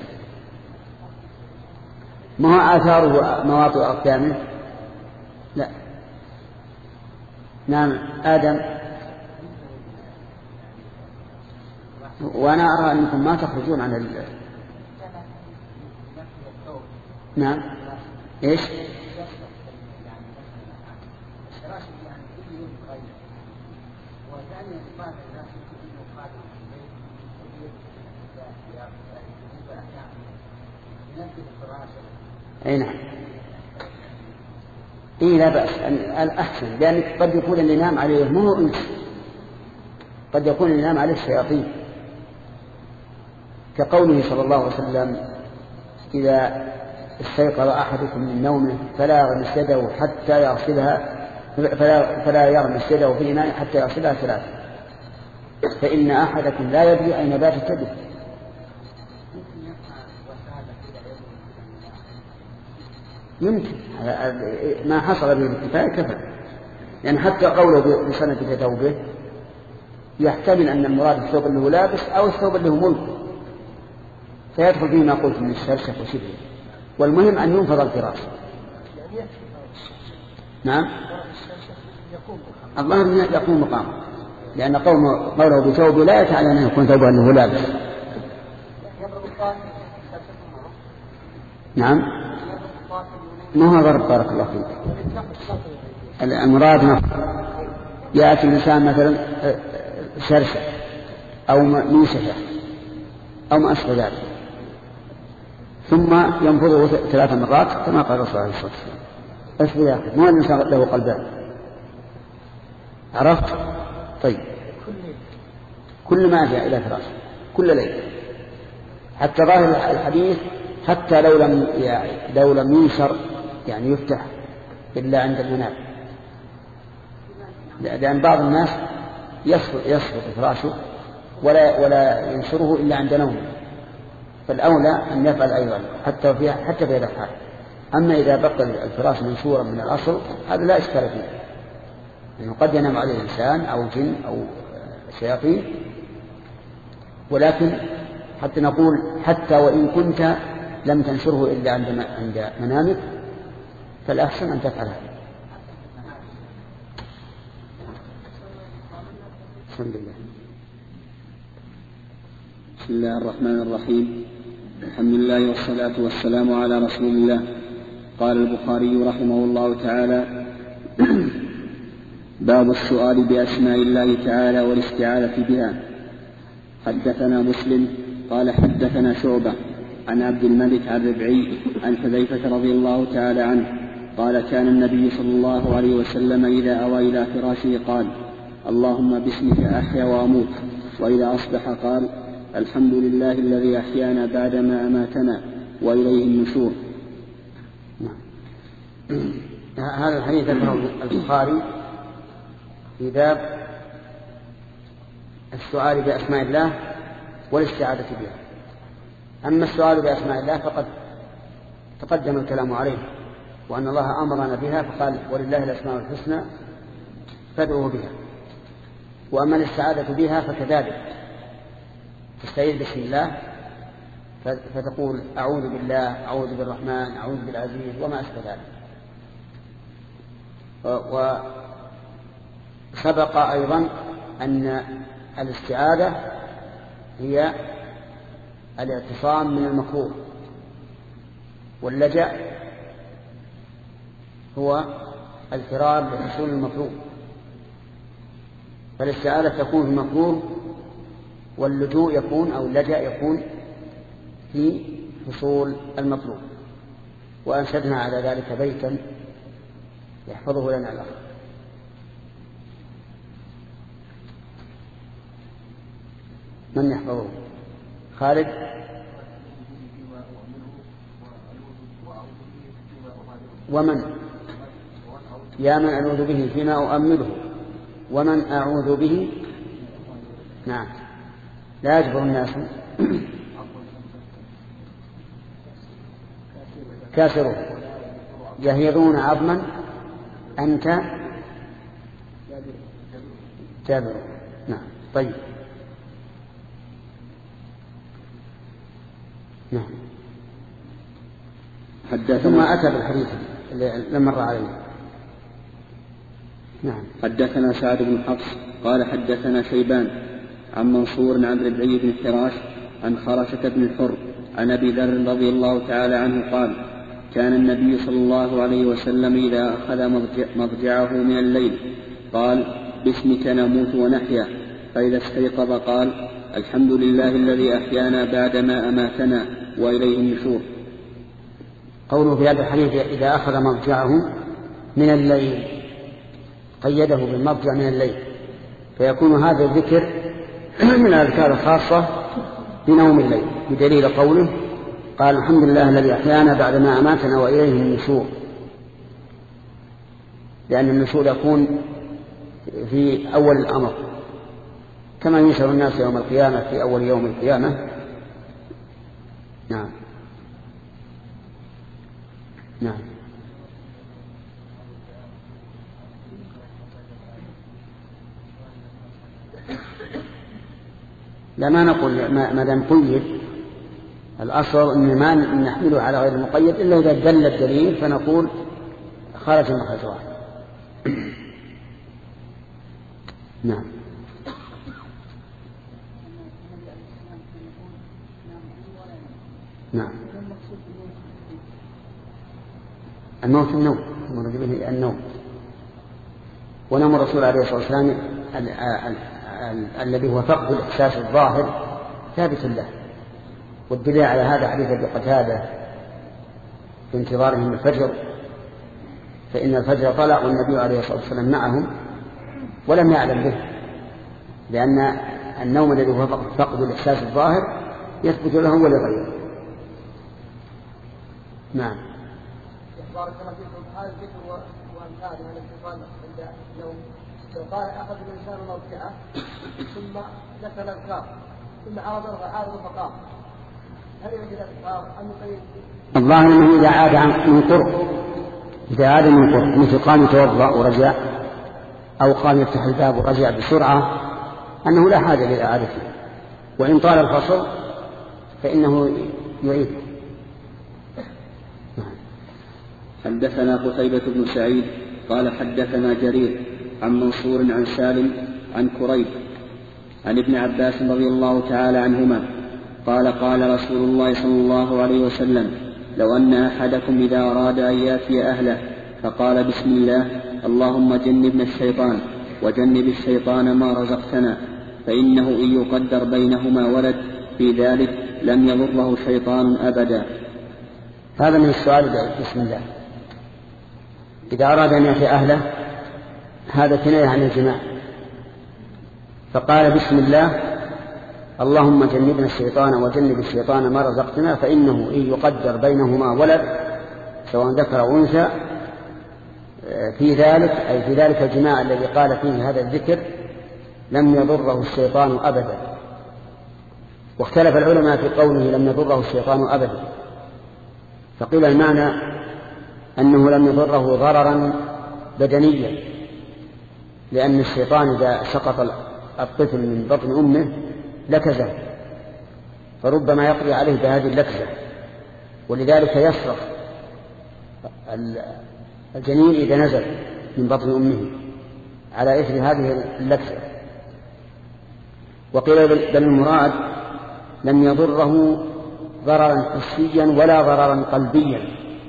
ما هو آثاره مواطئ أقدامه؟ لا. نعم آدم. وأنا أرى أنكم ما تخرجون عن ال... نعم إيش؟ أي نعم. إيه لا بأس، الأحسن، لأن قد يكون اللي نام عليه مو هو أنت، قد يكون اللي نام عليه الشياطين، كقوله صلى الله عليه وسلم إذا استيقظ أحدكم من نومه فلا يغمس يده حتى يغسلها فلا, فلا يغمس يده في إناء حتى يغسلها ثلاثة، فإن أحدكم لا يدري أين باتت يده. يمكن ما حصل به الكفاية كفى، يعني حتى قوله بسنة ثوبه يحتمل أن المراد الثوب اللي هو لابس أو الثوب اللي هو ملك، فيدخل فيه ما قلت من الشرشف وشبهه، والمهم أن ينفض الفراش. نعم الله يقوم مقامه، لأن قوله بثوبه لا يتعلم أن يكون ثوبه اللي هو لابس. نعم ما هو ضرب بارك الله فيك. المراد نفض، يأتي الإنسان مثلا شرشة أو ميشة أو ما أشبه ذلك ثم ينفضه ثلاث مرات كما قال الرسول عليه الصلاة والسلام. ايش بذلك؟ مو الإنسان له قلبان، عرفت؟ طيب كل ما جاء إلى فراش كل ليلة، حتى ظاهر الحديث حتى لو لم يعني لو لم ينشر يعني يفتح إلا عند المنام، لأن بعض الناس يسقط فراشه ولا ولا ينشره إلا عند نومه، فالأولى أن يفعل أيضا حتى في حتى في هذا الحال. أما إذا بقى الفراش منشورا من الأصل هذا لا إشكال فيه، لأنه قد ينام عليه الإنسان أو جن أو شياطين، ولكن حتى نقول حتى وإن كنت لم تنشره إلا عند عند منامك فالأحسن أن تفعل هذا. بسم الله. بسم الله الرحمن الرحيم. الحمد لله والصلاة والسلام على رسول الله. قال البخاري رحمه الله تعالى: باب السؤال بأسماء الله تعالى والاستعاذة بها. حدثنا مسلم قال حدثنا شعبة عن عبد الملك الربعي عن حذيفة رضي الله تعالى عنه قال كان النبي صلى الله عليه وسلم إذا أوى إلى فراشه قال اللهم باسمك أحيا وأموت، وإذا أصبح قال الحمد لله الذي أحيانا بعدما أماتنا وإليه النشور. هذا الحديث ذكره البخاري في باب السؤال بأسماء الله والاستعاذة بها. أما السؤال بأسماء الله فقد تقدم الكلام عليه، وأن الله أمرنا بها فقال ولله الأسماء الحسنى فادعوه بها. وأما الاستعاذة بها فكذلك تستعيذ بسم الله فتقول أعوذ بالله، أعوذ بالرحمن، أعوذ بالعزيز وما أشبه ذلك. وسبق أيضا أن الاستعاذة هي الاعتصام من المكروه، واللجأ هو الفرار لحصول المطلوب. فالاستعاذة تكون في المكروه، واللجوء يكون أو اللجأ يكون في حصول المطلوب. وأنشدنا على ذلك بيتا يحفظه لنا الأخ. من يحفظه؟ خالد. ومن يا من أعوذ به فيما أؤمله، ومن أعوذ به. نعم، لا يجبر الناس كاسره يهيضون عظما أنت جابر. نعم طيب. نعم. ثم أتى بالحديث لما مر علينا. نعم. حدثنا سعد بن حفص قال حدثنا شيبان عن منصور عن ربعي بن حراش عن خرشة بن الحر عن أبي ذر رضي الله تعالى عنه قال كان النبي صلى الله عليه وسلم إذا أخذ مضجعه من الليل قال باسمك نموت ونحيا، فإذا استيقظ قال الحمد لله الذي أحيانا بعدما أماتنا وإليه النشور. قوله في هذا الحديث إذا أخذ مضجعه من الليل قيده بالمضجع من الليل، فيكون هذا الذكر من الأذكار الخاصة بنوم الليل، بدليل قوله قال الحمد لله الذي أحيانا بعدما أماتنا وإليه النشور، لأن النشور يكون في أول الأمر كما ينشر الناس يوم القيامة في أول يوم القيامة. نعم. نعم. لا ما نقول ما دام قيد، الأصل أن ما نحمله على غير المقيد إلا إذا دل الدليل فنقول خرج مخرج واحد. نعم. نعم. الموت النوم، المراد به النوم، ونوم الرسول عليه الصلاة والسلام الذي هو فقد الإحساس الظاهر ثابت له، والدليل على هذا حديث أبي قتادة في انتظارهم الفجر، فإن الفجر طلع والنبي عليه الصلاة والسلام معهم ولم يعلم به، لأن النوم الذي هو فقد الإحساس الظاهر يثبت له ولغيره. نعم. بارك الله فيكم. هذا الذكر وامثاله التي قال عند النوم لو قال اخذ الانسان موضعه ثم نسى الاذكار ثم عرض عارض فقام، هل يوجد اذكار ام يقيد؟ الظاهر انه اذا عاد عن من قرب، اذا عاد من قرب مثل قام يتوضا ورجع او قام يفتح الباب ورجع بسرعه انه لا حاجه لاعادته، وان طال الفصل فانه يعيد. حدثنا قتيبة بن سعيد قال حدثنا جرير عن منصور عن سالم عن كريب عن ابن عباس رضي الله تعالى عنهما قال قال رسول الله صلى الله عليه وسلم لو أن أحدكم إذا أراد أن يأتي أهله فقال بسم الله اللهم جنبنا الشيطان وجنب الشيطان ما رزقتنا، فإنه إن يقدر بينهما ولد في ذلك لم يضره شيطان أبدا. هذا من السؤال بسم الله، إذا أراد أن يأتي أهله هذا كناية عن الجماع، فقال بسم الله اللهم جنبنا الشيطان وجنب الشيطان ما رزقتنا، فإنه إن يقدر بينهما ولد سواء ذكر أو أنثى في ذلك أي في ذلك الجماع الذي قال فيه هذا الذكر لم يضره الشيطان أبدا. واختلف العلماء في قوله لم يضره الشيطان أبدا، فقيل المعنى أنه لم يضره ضررا بدنيا، لأن الشيطان إذا سقط الطفل من بطن أمه لكزه، فربما يقضي عليه بهذه اللكزة، ولذلك يصرخ الجنين إذا نزل من بطن أمه على إثر هذه اللكزة. وقيل بل المراد لم يضره ضررا حسيا ولا ضررا قلبيا،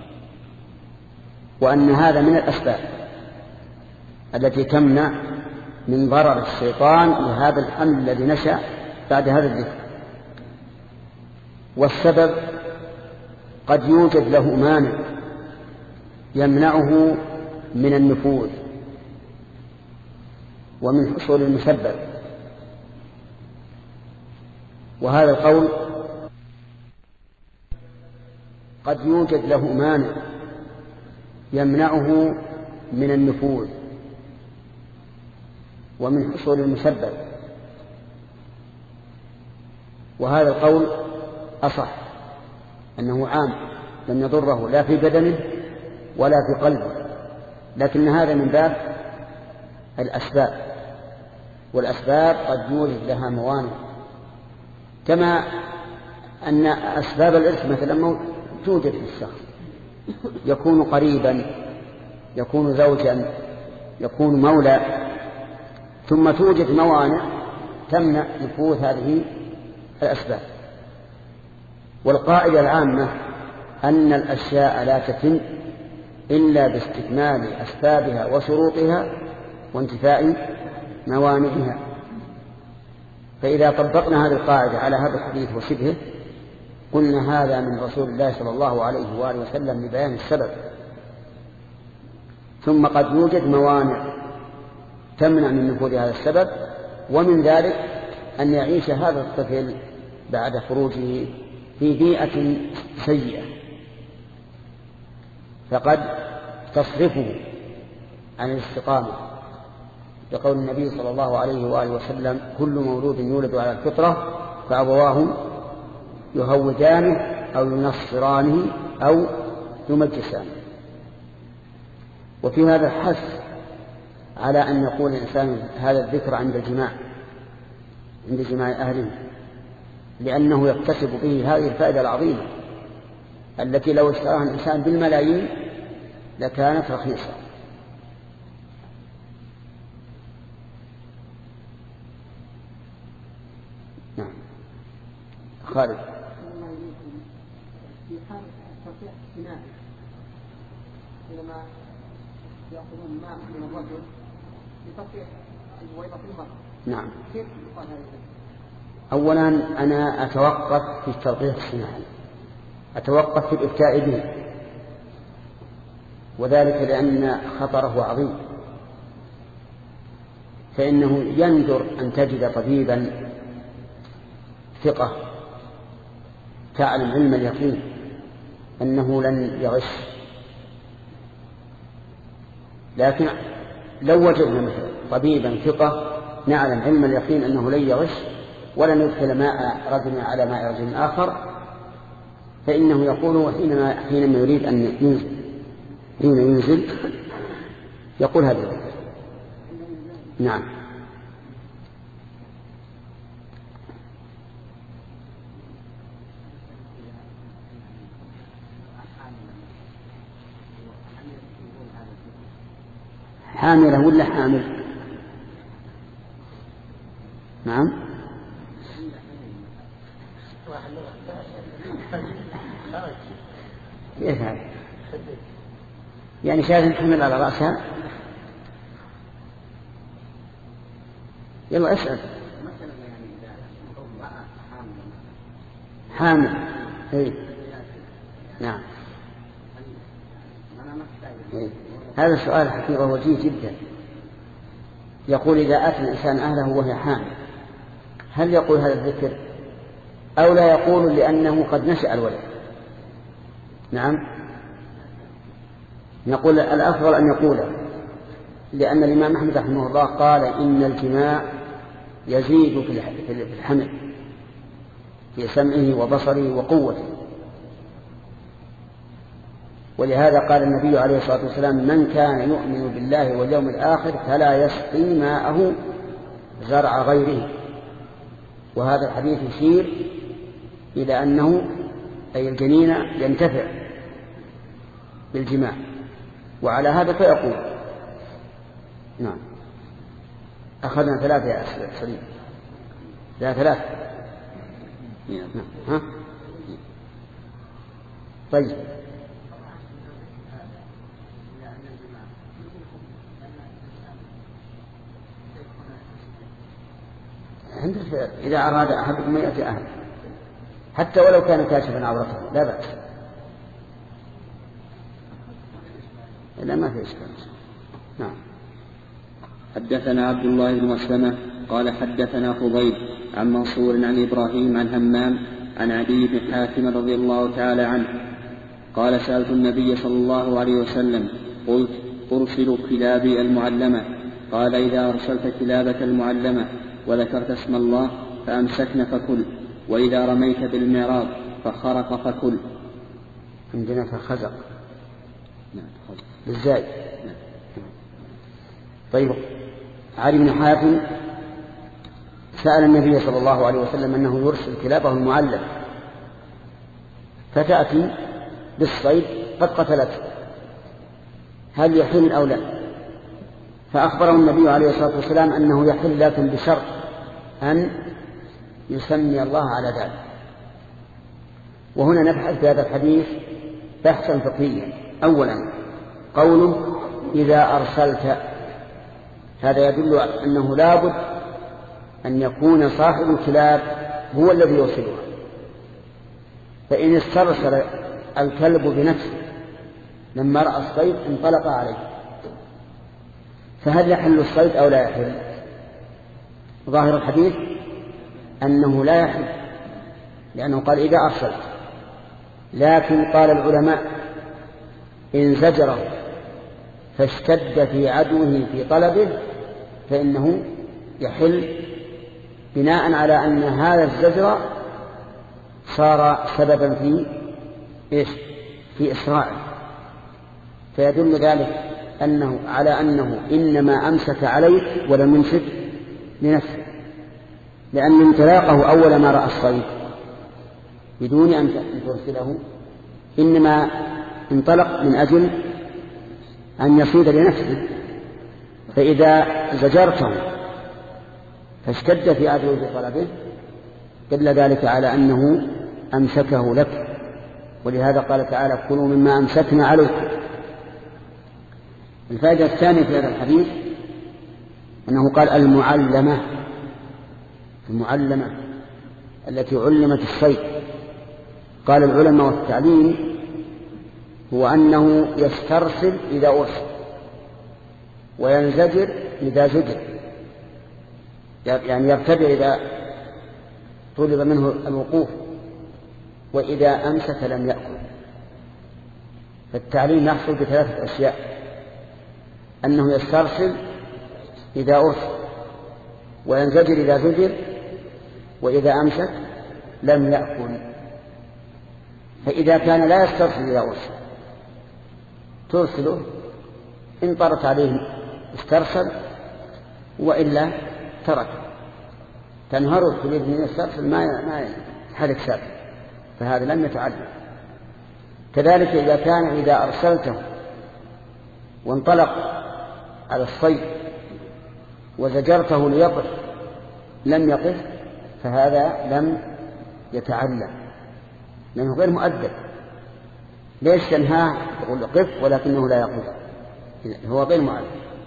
وأن هذا من الأسباب التي تمنع من ضرر الشيطان لهذا الحمل الذي نشأ بعد هذا الذكر. والسبب قد يوجد له مانع يمنعه من النفوذ ومن حصول المسبب، وهذا القول قد يوجد له مانع يمنعه من النفوذ ومن حصول المسبب، وهذا القول أصح أنه عام لم يضره لا في بدنه ولا في قلبه، لكن هذا من باب الأسباب، والأسباب قد يوجد لها موانع، كما أن أسباب الإرث مثلا توجد في الشخص، يكون قريبا، يكون زوجا، يكون مولى، ثم توجد موانع تمنع نفوذ هذه الأسباب. والقاعدة العامة أن الأشياء لا تتم إلا باستكمال أسبابها وشروطها وانتفاء موانعها. فإذا طبقنا هذه القاعدة على هذا الحديث وشبهه قلنا هذا من رسول الله صلى الله عليه وآله وسلم لبيان السبب. ثم قد يوجد موانع تمنع من نفوذ هذا السبب، ومن ذلك أن يعيش هذا الطفل بعد خروجه في بيئة سيئة فقد تصرفه عن الاستقامة، لقول النبي صلى الله عليه وآله وسلم كل مولود يولد على الفطرة فأبواه يهودانه أو ينصرانه أو يمجسانه. وفي هذا الحث على أن يقول الإنسان هذا الذكر عند الجماع عند جماع أهله، لأنه يكتسب به هذه الفائدة العظيمة التي لو اشتراها الإنسان بالملايين لكانت رخيصة. نعم. خالد. في حال التصحيح الثنائي حينما يأخذون ماء من الرجل لتصحيح البويضة في المرأة. نعم. كيف يقال هذا؟ أولا أنا أتوقف في التلقيح الصناعي، أتوقف في الإفتاء به، وذلك لأن خطره عظيم، فإنه يندر أن تجد طبيبا ثقة تعلم علم اليقين أنه لن يغش، لكن لو وجدنا مثلا طبيبا ثقة نعلم علم اليقين أنه لن يغش ولن يدخل ماء رجل على ماء رجل آخر، فإنه يقول حينما, حينما يريد أن ينزل حين ينزل يقول هذا الذكر. نعم. حاملة ولا حامل؟ نعم. كيف هذا؟ يعني شاهد تحمل على رأسها؟ يلا اسأل. حامل. اي نعم. اي هذا السؤال حقيقة وجيه جدا. يقول إذا أتى الإنسان أهله وهي حامل هل يقول هذا الذكر أو لا يقول لأنه قد نشأ الولد؟ نعم نقول الأفضل أن يقوله، لأن الإمام أحمد رحمه الله قال إن الجماع يزيد في الحمل في سمعه وبصره وقوته، ولهذا قال النبي عليه الصلاة والسلام من كان يؤمن بالله واليوم الآخر فلا يسقي ماءه زرع غيره. وهذا الحديث يشير إلى أنه أي الجنين ينتفع بالجماع، وعلى هذا فيقول. نعم أخذنا ثلاثة يا سليم، لا ثلاثة. نعم. ها؟ طيب إذا أراد أحدكم أن يأتي أهله حتى ولو كان كاشفا عورته لا بأس، إلا ما في إشكال. نعم. حدثنا عبد الله بن مسلمة قال حدثنا فضيل عن منصور عن إبراهيم عن همام عن عدي بن حاتم رضي الله تعالى عنه قال سألت النبي صلى الله عليه وسلم قلت أرسل كلابي المعلمة؟ قال إذا أرسلت كلابك المعلمة وذكرت اسم الله فأمسكن فكل، وإذا رميت بالمعراض فخرق فكل. عندنا فخزق بالزاي. طيب علي بن حاتم سأل النبي صلى الله عليه وسلم أنه يرسل كلابه المعلم فتأتي بالصيد قد قتلته هل يحل أو لا؟ فأخبره النبي عليه الصلاة والسلام أنه يحل لكن بشرط أن يسمي الله على ذلك. وهنا نبحث في هذا الحديث بحثا فقهيا. أولا قوله إذا أرسلت، هذا يدل أنه لابد أن يكون صاحب الكلاب هو الذي يرسلها، فإن استرسل الكلب بنفسه لما رأى الصيد انطلق عليه فهل يحل الصيد أو لا يحل؟ ظاهر الحديث أنه لا يحل، لأنه قال إذا أرسلت، لكن قال العلماء إن زجره فاشتد في عدوه في طلبه فإنه يحل، بناء على أن هذا الزجر صار سببا في إيش؟ في إسرائه، فيدل ذلك أنه على أنه إنما أمسك عليك ولم يمسك لنفسه، لأن انطلاقه أول ما رأى الصيد بدون أن ترسله إنما انطلق من أجل أن يصيد لنفسه، فإذا زجرته فاشتد في عدوه في طلبه دل ذلك على أنه أمسكه لك، ولهذا قال تعالى كلوا مما أمسكنا عليكم. الفائدة الثانية في هذا الحديث أنه قال المعلمة، المعلمة التي علمت الصيد. قال العلماء والتعليم هو أنه يسترسل إذا أرسل وينزجر إذا زجر، يعني يرتدع إذا طلب منه الوقوف، وإذا أمسك لم يأكل. فالتعليم يحصل بثلاثة أشياء: أنه يسترسل إذا أرسل وينزجر إذا زجر وإذا أمسك لم يأكل. فإذا كان لا يسترسل إذا أرسل ترسله، إن طرت عليه استرسل وإلا ترك، تنهره في اليد من يسترسل ما ما حدث سابق، فهذا لم يتعلم. كذلك إذا كان إذا أرسلته وانطلق على الصيد وزجرته ليقف لم يقف، فهذا لم يتعلم لأنه غير مؤدب. ليش تنهاه تقول له قف ولكنه لا يقف؟ هو غير مؤدب.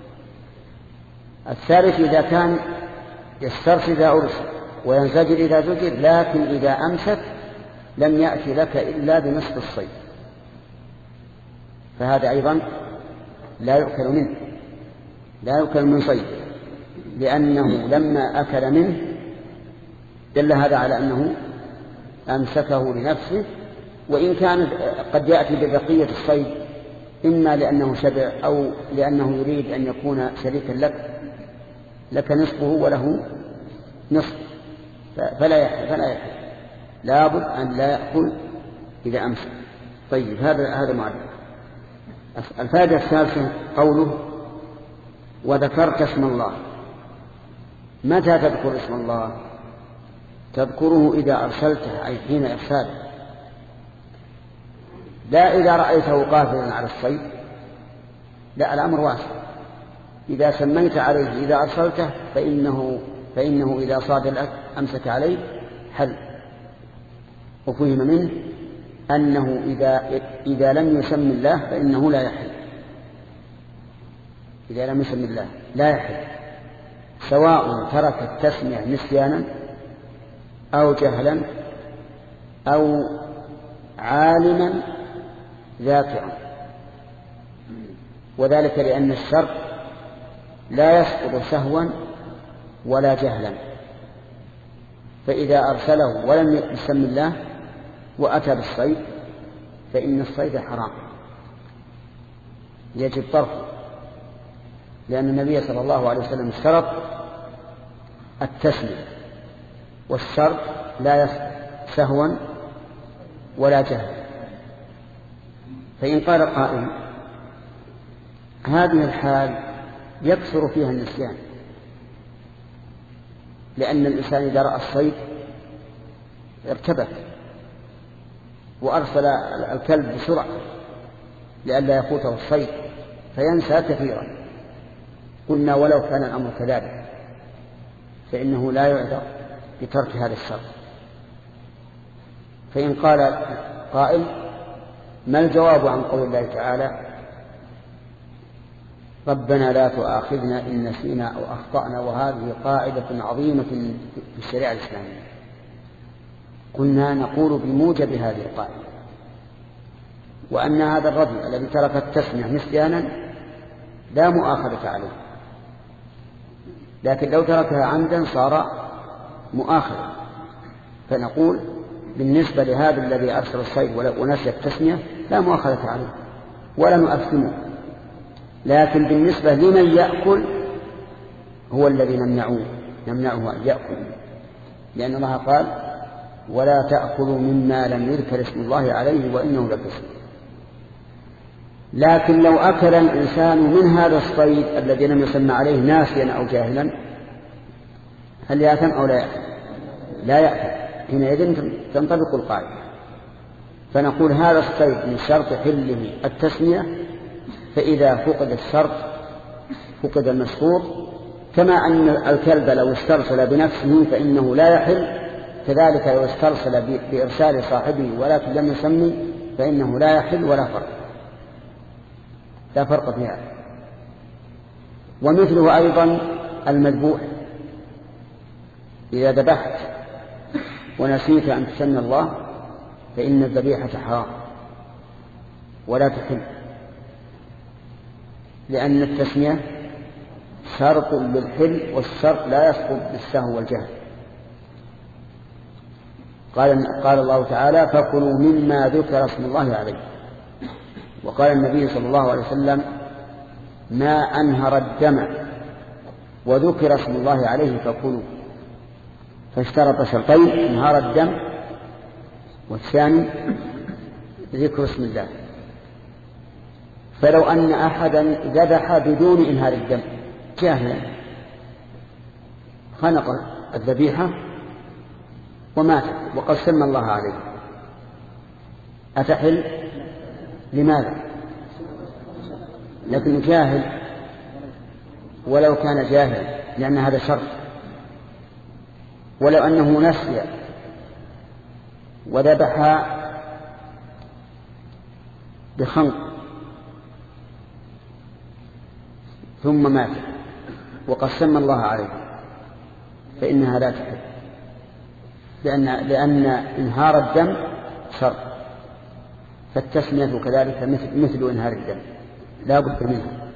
الثالث إذا كان يسترسل إذا أرسل وينزجر إذا زجر، لكن إذا أمسك لم يأتي لك إلا بنصف الصيد، فهذا أيضا لا يؤكل منه، لا يؤكل من صيد، لأنه لما أكل منه دل هذا على أنه أمسكه لنفسه، وإن كان قد يأتي ببقية الصيد إما لأنه شبع أو لأنه يريد أن يكون شريكا لك لك نصفه وله نصف، فلا يحل فلا يحل لابد أن لا يأكل إذا أمسك. طيب هذا هذا معلم. الفائدة الثالثة قوله وذكرت اسم الله. متى تذكر اسم الله؟ تذكره إذا أرسلته، أي حين إرساله، لا إذا رأيته قافلا على الصيد، لا، الأمر واسع. إذا سميت عليه إذا أرسلته فإنه, فإنه إذا صاد الأكل أمسك عليه حل. وفهم منه أنه إذا, إذا لم يسم الله فإنه لا يحل، إذا لم يسم الله لا يحل، سواء ترك التسمية نسيانا أو جهلا أو عالما ذاكرا، وذلك لأن الشرط لا يسقط سهوا ولا جهلا. فإذا أرسله ولم يسم الله وأتى بالصيد فإن الصيد حرام يجب طرحه، لأن النبي صلى الله عليه وسلم اشترط التسمية، والشرط لا يسقط سهوا ولا جهلا. فإن قال قائل هذه الحال يكثر فيها النسيان، لأن الإنسان إذا رأى الصيد ارتبك وأرسل الكلب بسرعة لئلا يفوته الصيد فينسى كثيرا. قلنا ولو كان الأمر كذلك فإنه لا يعذر بترك هذا الشرط. فإن قال قائل ما الجواب عن قول الله تعالى ربنا لا تؤاخذنا إن نسينا أو أخطأنا، وهذه قاعدة عظيمة في الشريعة الإسلامية؟ قلنا نقول بموجب هذه القاعدة، وأن هذا الرجل الذي ترك التسمية نسيانا لا مؤاخذة عليه، لكن لو تركها عمدا صار مؤاخذة. فنقول بالنسبة لهذا الذي أرسل الصيد ونسي التسمية لا مؤاخذة عليه ولا نؤثمه، لكن بالنسبة لمن يأكل هو الذي نمنعه نمنعه أن يأكل، لأن الله قال ولا تأكلوا مما لم يذكر اسم الله عليه وإنه لفسق. لكن لو أكل الإنسان من هذا الصيد الذي لم يسمى عليه ناسيا أو جاهلا هل يأثم أو لا يأثم؟ لا يأثم. حينئذ تنطبق القاعدة. فنقول هذا الصيد من شرط حله التسمية، فإذا فقد الشرط فقد المشروط، كما أن الكلب لو استرسل بنفسه فإنه لا يحل، كذلك لو استرسل بإرسال صاحبه ولكن لم يسمي فإنه لا يحل ولا فرق لا فرق في هذا. ومثله أيضا المذبوح، إذا ذبحت ونسيت أن تسمي الله فإن الذبيحة حرام ولا تحل، لأن التسمية شرط للحل، والشرط لا يسقط بالسهو والجهل. قال, قال الله تعالى فكلوا مما ذكر اسم الله عليه. وقال النبي صلى الله عليه وسلم ما أنهر الدم وذكر اسم الله عليه فكلوا، فاشترط شرطين: انهار الدم، والثاني ذكر اسم الله. فلو أن أحدا ذبح بدون إنهار الدم جاهلا خنق الذبيحة ومات وقد سمى الله عليه أتحل؟ لماذا؟ لكن جاهل، ولو كان جاهل لأن هذا شرط. ولو أنه نسي وذبح بخنق ثم مات وقد سمى الله عليه فإنها لا تحل، لأن, لأن إنهار الدم شرط، فالتسمية كذلك مثل, مثل إنهار الدم لا بد منها.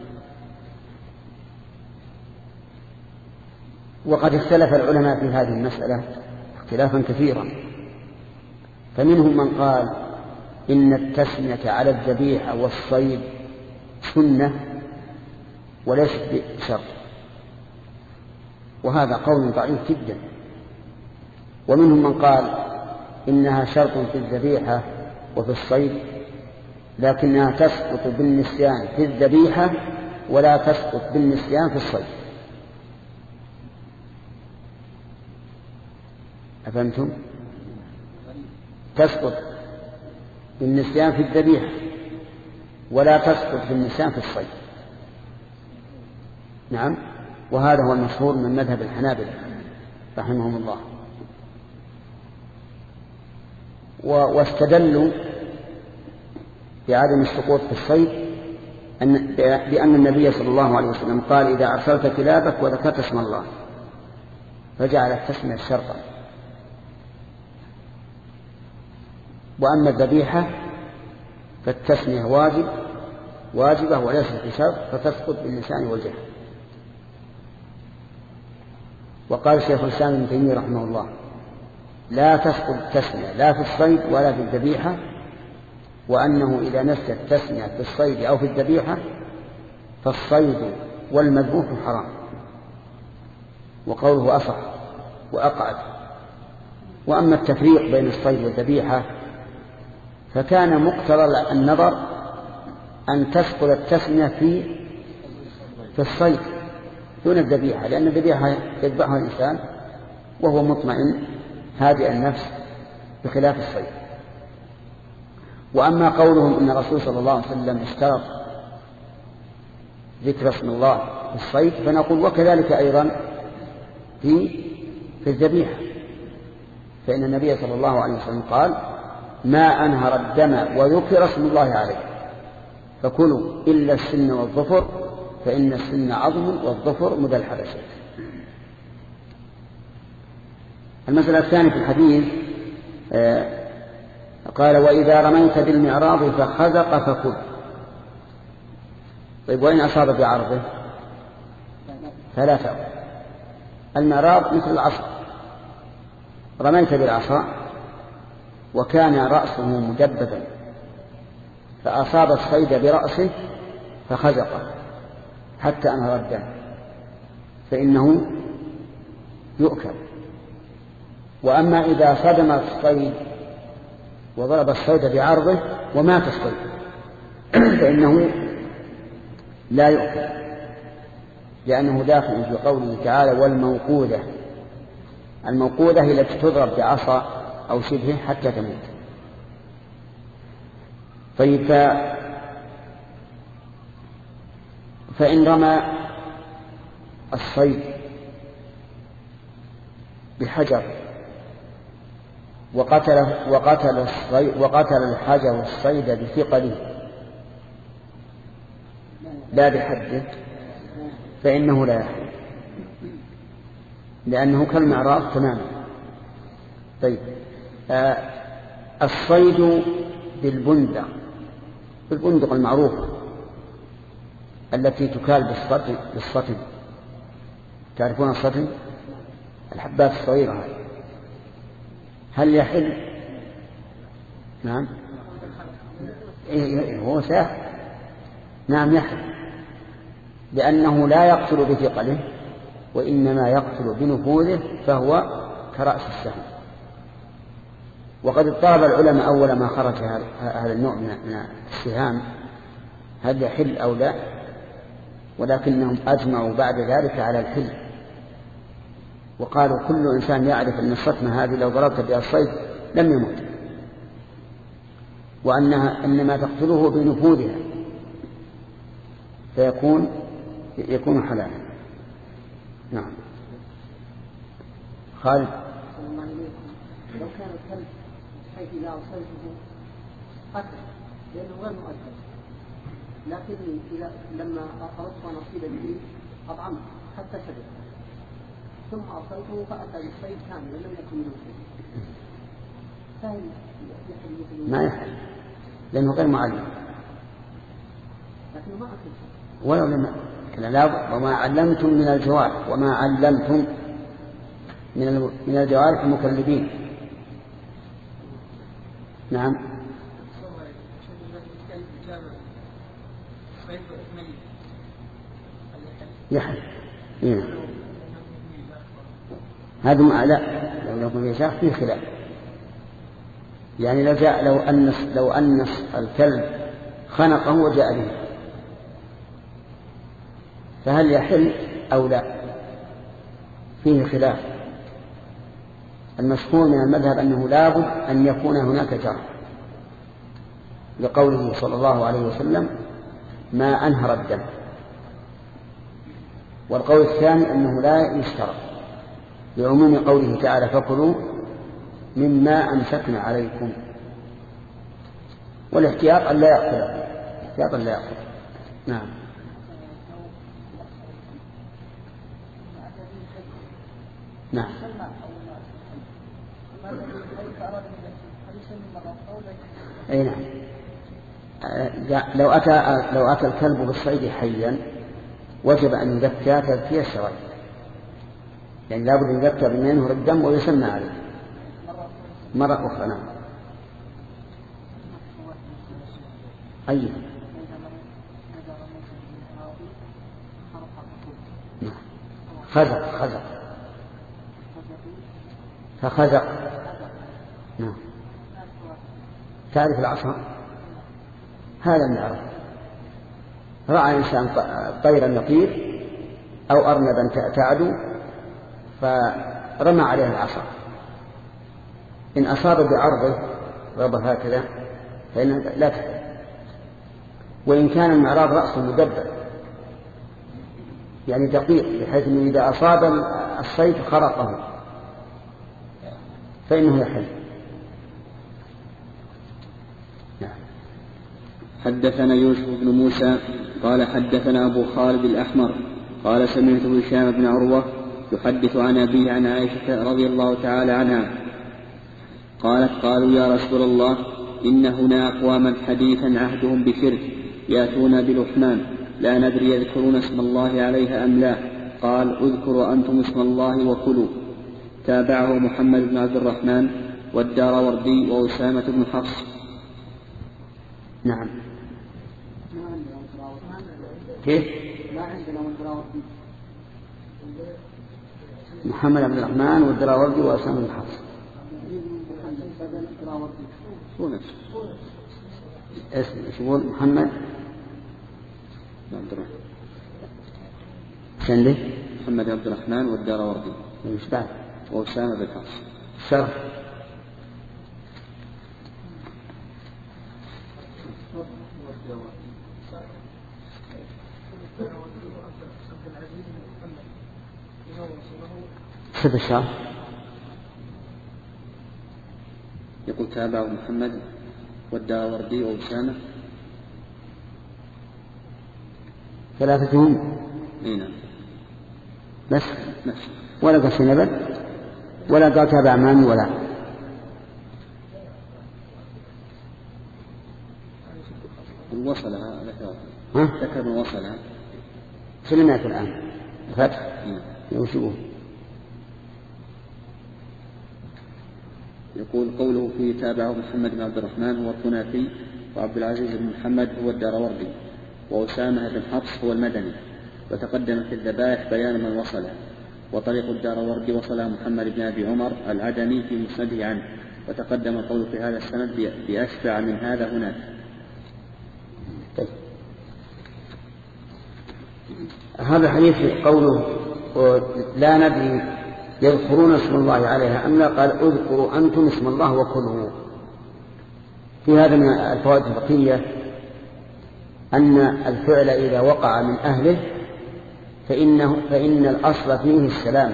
وقد اختلف العلماء في هذه المسألة اختلافا كثيرا، فمنهم من قال إن التسمية على الذبيحة والصيد سنة وليست بشرط، وهذا قول ضعيف جدا. ومنهم من قال إنها شرط في الذبيحة وفي الصيد، لكنها تسقط بالنسيان في الذبيحة ولا تسقط بالنسيان في الصيد. أفهمتم؟ تسقط بالنسيان في الذبيحة ولا تسقط بالنسيان في الصيد. نعم، وهذا هو المشهور من مذهب الحنابلة رحمهم الله. واستدلوا بعدم السقوط في الصيد أن بأن النبي صلى الله عليه وسلم قال إذا أرسلت كلابك وذكرت اسم الله، فجعل التسمية شرطا. وأما الذبيحة فالتسمية واجب واجبة وليست بشرط، فتسقط باللسان والجهل. وقال شيخ الإسلام ابن تيمية رحمه الله لا تسقط التسمية لا في الصيد ولا في الذبيحة، وأنه إذا نسيت التسمية في الصيد أو في الذبيحة فالصيد والمذبوح حرام، وقوله أصح وأقعد. وأما التفريق بين الصيد والذبيحة فكان مقتضى النظر أن تسقط التسمية في في الصيد دون الذبيحة، لأن الذبيحة يذبحها الإنسان وهو مطمئن هادئ النفس بخلاف الصيد. وأما قولهم إن الرسول صلى الله عليه وسلم اشترط ذكر اسم الله في الصيد، فنقول وكذلك أيضا في في الذبيحة، فإن النبي صلى الله عليه وسلم قال ما أنهر الدم وذكر اسم الله عليه فكلوا إلا السن والظفر فإن السن عظم والظفر مدى الحبشة. المسألة الثانية في الحديث آه قال وإذا رميت بالمعراض فخزق فكل. طيب وإن أصاب بعرضه؟ ثلاثة. المعراض مثل العصا، رميت بالعصا وكان رأسه مدببا فأصاب الصيد برأسه فخزقه حتى أنهر الدم فإنه يؤكل. وأما إذا صدم الصيد وضرب الصيد بعرضه ومات الصيد فإنه لا يؤكل، لأنه داخل في قوله تعالى والموقودة. الموقودة هي التي تضرب بعصا أو شبهه حتى تموت. طيب فإن رمى الصيد بحجر وقتل وقتل الصيد وقتل الحجر الصيد بثقله لا بحده فإنه لا يحل، لأنه كالمعراض تماما. طيب آه الصيد بالبندق، بالبندق المعروفة التي تكال بالسطن بالسطن تعرفون السطن الحبات الصغيرة هذه، هل يحل؟ نعم إيه هو سهل. نعم يحل، لأنه لا يقتل بثقله وإنما يقتل بنفوذه فهو كرأس السهم. وقد اضطرب العلماء أول ما خرج هذا النوع من السهام هل يحل أو لا، ولكنهم أجمعوا بعد ذلك على الحل، وقالوا كل إنسان يعرف أن الصدمة هذه لو ضربت بها الصيد لم يموت، وأنها إنما تقتله بنفوذها فيكون يكون حلالا. نعم. خالد لو كان الكلب حيث إذا أوصلته قتل لأنه غير مؤثر، لكن إذا لما أردت أن أصيب به أطعمه حتى شبه ثم أوصلته فأتى بالصيد كاملا لم يكن منه شيء، فهل يحل؟ ما يحل لأنه غير معلم، لكنه ما أكل ولو لم لا وما علمتم من الجوارح وما علمتم من من الجوارح المكلبين. نعم. يحل. إيه. هذا ما لا لو يكون في شاخ فيه خلاف. يعني لو جاء لو أنس لو أنس الكلب خنقه وجاء به فهل يحل أو لا؟ فيه خلاف. المشهور من المذهب أنه لابد أن يكون هناك جرح لقوله صلى الله عليه وسلم ما أنهر الدم. والقول الثاني أنه لا يشترط لعموم قوله تعالى فكلوا مما أمسكنا عليكم. والاحتياط أن لا يأكل احتياط أن لا يأكل. نعم. نعم. أي نعم. لو أتى لو أتى الكلب بالصيد حيا وجب أن يذكى تذكية الشرعية، يعني لابد أن يذكى بما ينهر الدم ويسمى عليه مرة أخرى. نعم. أي خزق خزق فخزق. نعم. تعرف العصا؟ هذا نعرف. رأى إنسان طيرا يطير أو أرنبا تعدو فرمى عليها العصا، إن أصاب بعرضه ضرب هكذا فإنها لا تحل. وإن كان المعراض رأسه مدبر يعني دقيق بحيث أنه إذا أصاب الصيد خرقه فإنه يحل. حدثنا يوسف بن موسى قال حدثنا أبو خالد الأحمر قال سمعت هشام بن عروة يحدث عن أبيه عن عائشة رضي الله تعالى عنها قالت قالوا يا رسول الله إن هنا أقواما حديثا عهدهم بشرك يأتون بلحمان لا ندري يذكرون اسم الله عليها أم لا. قال اذكروا أنتم اسم الله وكلوا. تابعه محمد بن عبد الرحمن والداروردي وأسامة بن حفص. نعم. كيف؟ محمد بن الرحمن والدراوردي وأسامة بن حفص. اسم يقول محمد عبد الرحمن سندي محمد عبد الرحمن والداروردي مش بعد وأسامة بن حفص. شرح صف الشهر. يقول تابعه محمد والداروردي وأسامة ثلاثتهم. نعم. بس نفس ولا قصي نبل ولا قال تابع ماني ولا وصلها ذكر من وصلها سلمات الآن فتح يوشبه. يقول قوله فيه تابعه محمد بن عبد الرحمن هو الطنافي وعبد العزيز بن محمد هو الداروردي وأسامة بن حفص هو المدني. وتقدم في الذبائح بيان من وصله. وطريق الداروردي وصلها محمد بن أبي عمر العدني في مسنده عنه. وتقدم القول في هذا السند بأشبع من هذا هناك. هذا الحديث قوله لا ندري يذكرون اسم الله عليها أم لا قال اذكروا أنتم اسم الله وكلوا. في هذا من الفوائد الفقهية أن الفعل إذا وقع من أهله فإنه فإن الأصل فيه السلامة.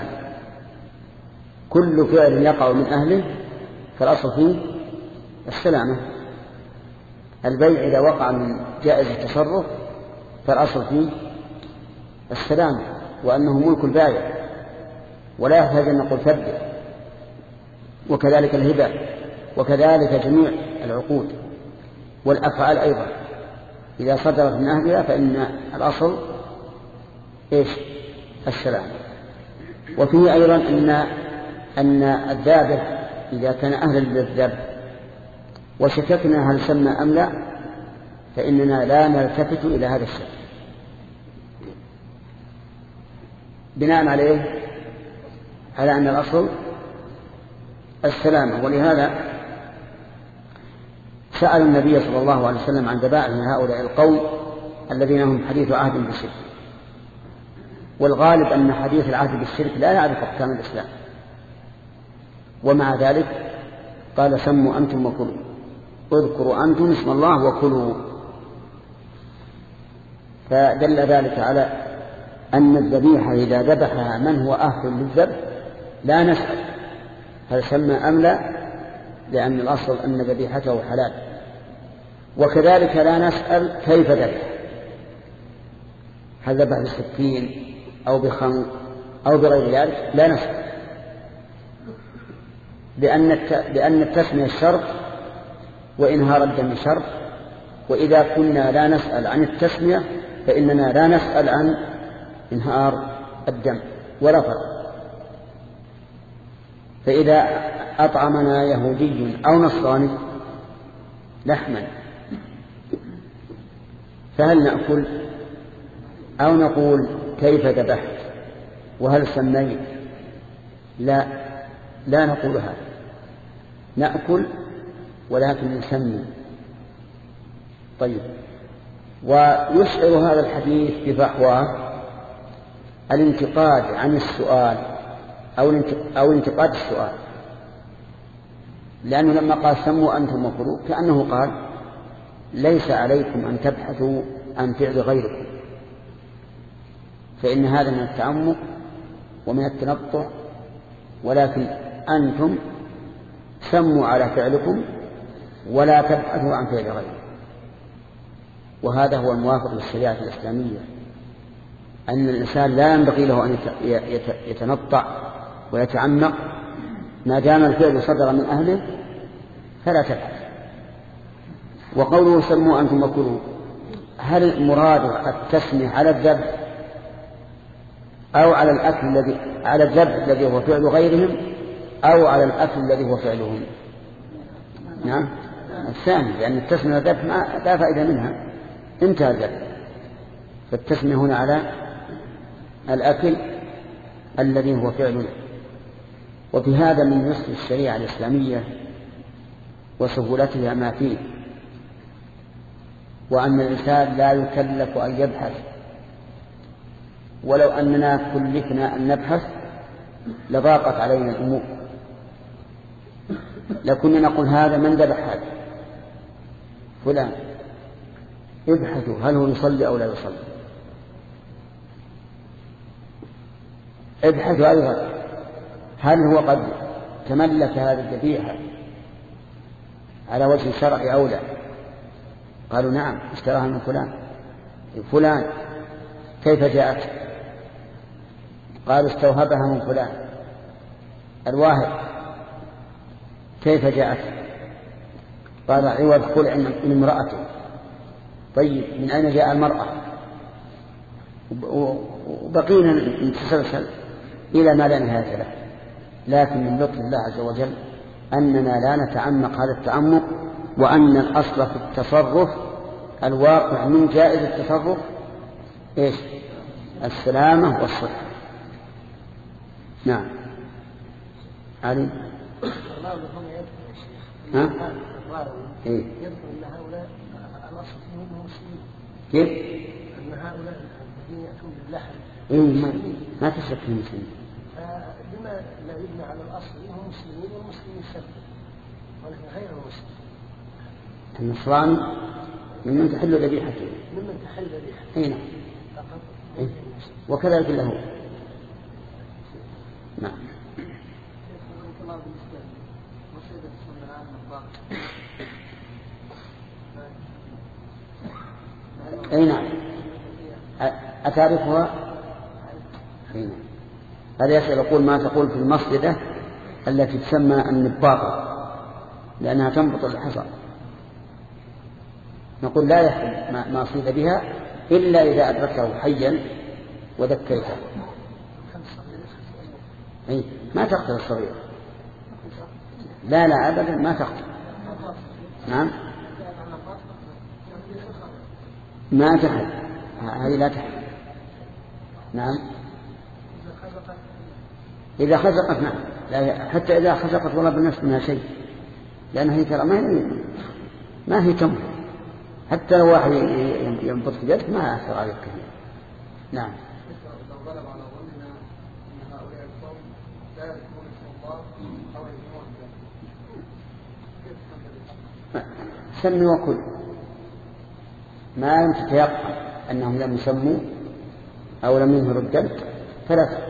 كل فعل يقع من أهله فالأصل فيه السلامة. البيع إذا وقع من جائز التصرف فالأصل فيه السلامة وأنه ملك البائع ولا يحتاج أن نقول ثبت. وكذلك الهبة وكذلك جميع العقود والأفعال أيضا إذا صدرت من أهلها فإن الأصل إيش؟ السلام. وفيه أيضا أن أن الذابح إذا كان أهلا للذبح وشككنا هل سمى أم لا فإننا لا نلتفت إلى هذا الشك بناء عليه على أن الأصل السلامة. ولهذا سأل النبي صلى الله عليه وسلم عن ذبائح من هؤلاء القوم الذين هم حديث عهد بالشرك، والغالب أن حديث العهد بالشرك لا يعرف أحكام الإسلام، ومع ذلك قال سموا أنتم وكلوا، اذكروا أنتم اسم الله وكلوا. فدل ذلك على أن الذبيحة إذا ذبحها من هو أهل للذبح لا نسأل هل سمى أم لا، لأن الأصل أن ذبيحته حلال. وكذلك لا نسأل كيف ذبح، هل ذبح بالسكين أو بخنق أو بغير ذلك، لا نسأل، لأن لأن التسمية شرط وإنهار الدم شرط، وإذا كنا لا نسأل عن التسمية فإننا لا نسأل عن إنهار الدم ولا فرق. فإذا أطعمنا يهودي أو نصراني لحما فهل نأكل أو نقول كيف ذبحت وهل سميت؟ لا لا نقول هذا، نأكل ولكن نسمي. طيب، ويشعر هذا الحديث بفحواه الانتقاد عن السؤال أو انتقاد السؤال، لأنه لما قال سموا أنتم وكلوا كأنه قال ليس عليكم أن تبحثوا عن فعل غيركم، فإن هذا من التعمق ومن التنطع، ولكن أنتم سموا على فعلكم ولا تبحثوا عن فعل غيركم. وهذا هو الموافق للشريعة الإسلامية، أن الإنسان لا ينبغي له أن يتنطع ويتعمق، ما دام الفعل صدر من أهله فلا تبحث. وقوله سموا أنتم وكلوا، هل مراد التسمية على الذبح أو على الأكل الذي على الذبح الذي هو فعل غيرهم أو على الأكل الذي هو فعلهم؟ نعم الثاني، لأن التسمية الذبح لا فائدة منها، انتهى الذبح. فالتسمية هنا على الأكل الذي هو فعله. وفي هذا من يسر الشريعة الإسلامية وسهولتها ما فيه، وأن الإنسان لا يكلف أن يبحث، ولو أننا كلفنا أن نبحث لضاقت علينا الأمور، لكنا نقول هذا من ذبح هذا فلان، ابحثوا هل هو يصلي أو لا يصلي، ابحثوا أيضا هل هو قد تملك هذه الذبيحة على وجه الشرع أو لا. قالوا نعم اشتراها من فلان. فلان كيف جاءت؟ قالوا استوهبها من فلان. الواهب كيف جاءت؟ قال عوض خلع من امرأته. طيب من أين جاء المرأة؟ وبقينا نتسلسل إلى ما لا نهاية له. لكن من لطف الله عز وجل أننا لا نتعمق هذا التعمق، وأن الأصل في التصرف الواقع من جائز التصرف إيش؟ السلامة والصحة. نعم علي ها؟ إيه؟ يذكر أن هؤلاء الأصل فيهم مسلمين. كيف؟ أن هؤلاء الذين يأتون باللحم إيه ما, ما تشك في المسلمين. فلما لا يبنى على الأصل هم مسلمين والمسلمين سبب، ولكن غير مسلم. النصراني ممن تحل ذبيحته. ممن تحل ذبيحته. أي نعم. إيه؟ وكذلك له. نعم. أي نعم. أتعرفها؟ أي نعم. هذا يسأل يقول ما تقول في المصيدة التي تسمى النباطة لأنها تنبط الحصى. نقول لا يحل ما صيد بها إلا إذا أدركه حيا وذكيته. أي ما تقتل الصغير. لا لا أبدا ما تقتل. نعم ما تحل، هذه لا تحل. نعم إذا خزقت نعم، حتى إذا خزقت والله بالنفس منها شيء، لأن هي ترى ما هي ما هي تمر، حتى لو واحد ينبض في يدك ما أثر عليك كثير. نعم سمي وكل ما لم تتيقن أنهم لم يسموا أو لم ينهروا الدم فلا تأكل.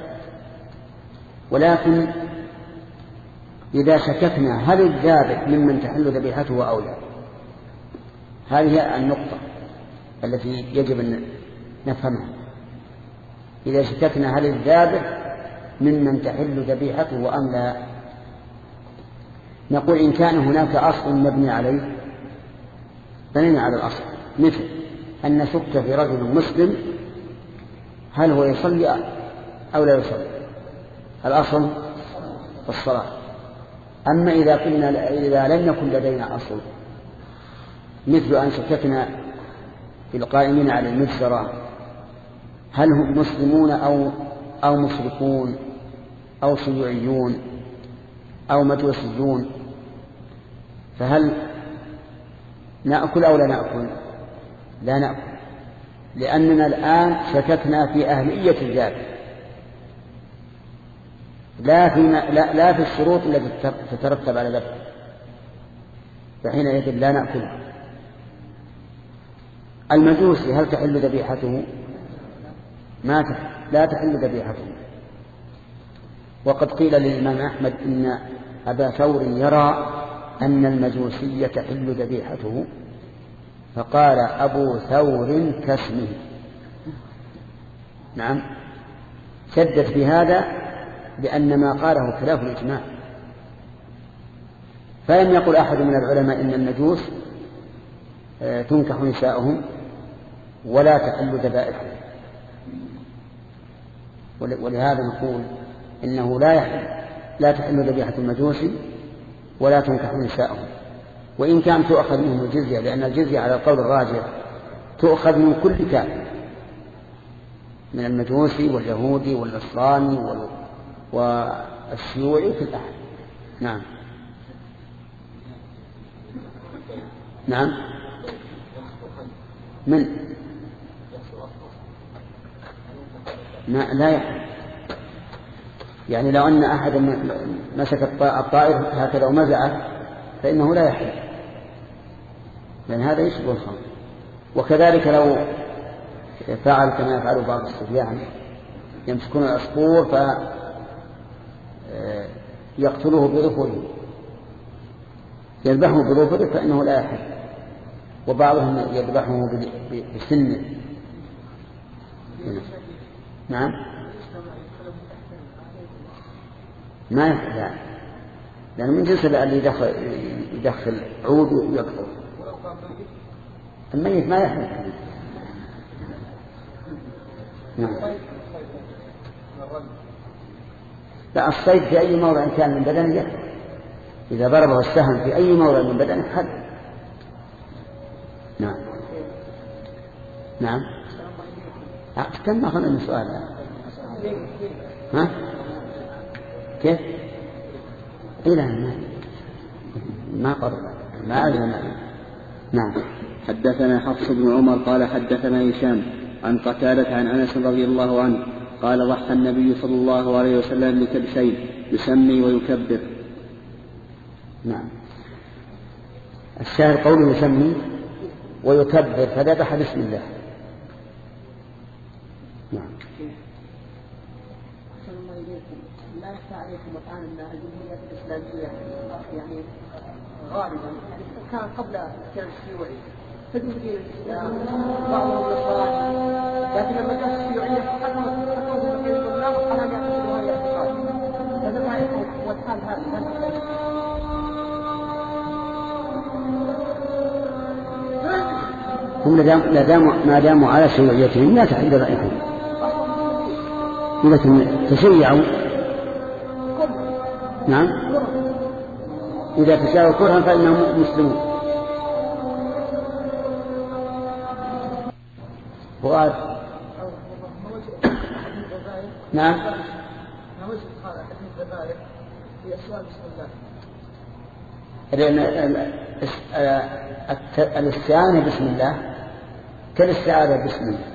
ولكن إذا شككنا هل الذابح ممن تحل ذبيحته أو لا، هذه النقطة التي يجب أن نفهمها. إذا شككنا هل الذابح ممن تحل ذبيحته أم لا، نقول إن كان هناك أصل مبني عليه بنينا على الأصل، مثل أن نشك في رجل مسلم هل هو يصلي أو لا يصلي، الأصل الصلاة. أما إذا كنا إذا لم يكن لدينا أصل، مثل أن شككنا في القائمين على المجزرة هل هم مسلمون أو أو مشركون أو شيوعيون أو مجوسيون، فهل نأكل أو لا نأكل؟ لا نأكل، لأننا الآن شككنا في أهلية الذبح، لا في لا, لا في الشروط التي تترتب على ذبح، فحينئذ لا نأكله. المجوسي هل تحل ذبيحته؟ ما تحل، لا تحل ذبيحته. وقد قيل للإمام أحمد إن أبا ثور يرى أن المجوسي تحل ذبيحته، فقال أبو ثور كاسمه. نعم شدد في هذا لأن ما قاله خلاف الإجماع. فلم يقل أحد من العلماء إن المجوس تنكح نساءهم ولا تحل ذبائحهم، ولهذا نقول إنه لا يحل لا تحل ذبيحة المجوس ولا تنكح نساءهم، وإن كان تؤخذ منهم الجزية، لأن الجزية على القول الراجح تؤخذ من كل كافر، من المجوسي واليهودي والنصراني والشيوعي في الأحد. نعم نعم من ما لا يحل. يعني لو أن أحد مسك الطائر هكذا ومزعه فإنه لا يحل، لأن هذا يشبه الخمر. وكذلك لو فعل كما يفعل بعض الصبيان يمسكون العصفور فيقتلوه بظفره، يذبحه بظفره فإنه لا يحل، وبعضهم يذبحه بسنه. نعم ما يحل، لأنه من جنس اللي يدخل, يدخل عود ويقتل. الميت ما يحل. نعم لا، الصيد في أي موضع كان من بدنه يحل، إذا ضربه السهم في أي موضع من بدنه حل. نعم نعم كم ما أخذنا من سؤال ها كيف إلى ما ما قرر ما أدري. نعم حدثنا حفص بن عمر قال حدثنا هشام عن قتادة عن أنس رضي الله عنه قال ضحى النبي صلى الله عليه وسلم لكبشين يسمي ويكبر. نعم الشاهد قوله يسمي ويكبر فذبح بسم الله. نعم لا يخفى عليكم الآن أن الجمهورية الإسلامية يعني غالبا يعني كان قبل كان الشيوعي تدين دين الإسلام بعضهم نصراني، لكن لما جاء الشيوعية حكموا حكموا في الإسلام على أن يأخذوا هذه الاعتقاد. هذا ما يكون هو الحال هذا. هم ما داموا على شيوعيتهم لا تحل ذبائحهم، لكن تشيعوا نعم إذا تجاوز كرها فإنهم مسلمون. فؤاد نعم الاستعانة بسم الله كالاستعاذة بسم الله.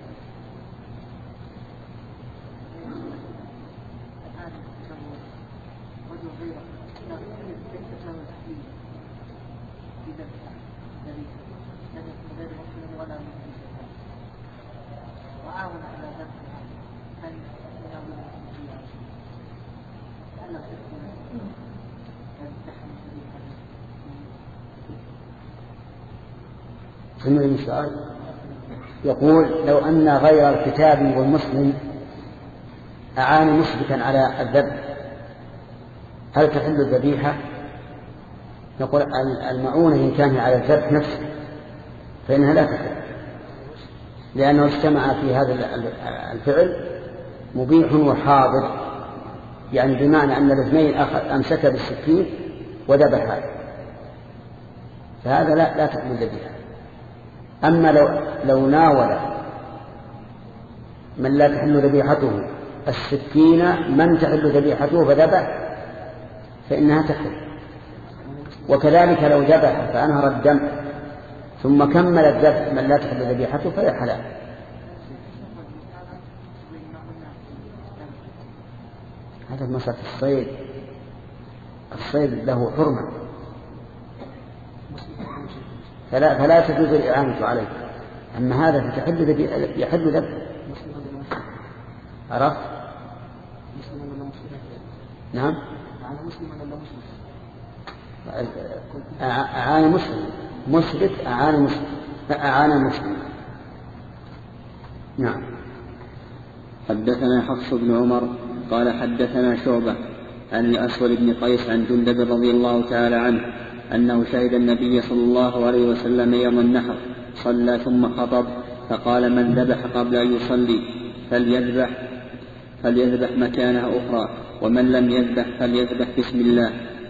يقول لو أن غير الكتاب والمسلم أعان مشركا على الذبح هل تحل الذبيحة؟ نقول المعونة إن كان على الذبح نفسه فإنها لا تحل، لأنه اجتمع في هذا الفعل مبيح وحاضر، يعني بمعنى أن الاثنين أمسك بالسكين وذبح، فهذا لا, لا تحل الذبيحة. أما لو, لو ناول من لا تحل ذبيحته السكين من تحل ذبيحته فذبح فإنها تحل. وكذلك لو ذبح فأنهر الدم ثم كمل الذبح من لا تحل ذبيحته فهي حلال. هذا مسألة الصيد، الصيد له حرمة فلا, فلا تجوز الإعانة عليه. أما هذا فتحل يحل ذبح. عرفت؟ نعم أعان مسلم مشرك أعان مسلم أعان مسلم. نعم. حدثنا حفص بن عمر قال حدثنا شعبة عن الأسود بن قيس عن جندب رضي الله تعالى عنه أنه شهد النبي صلى الله عليه وسلم يوم النحر صلى ثم خطب فقال من ذبح قبل أن يصلي فليذبح فليذبح مكانها أخرى ومن لم يذبح فليذبح بسم الله.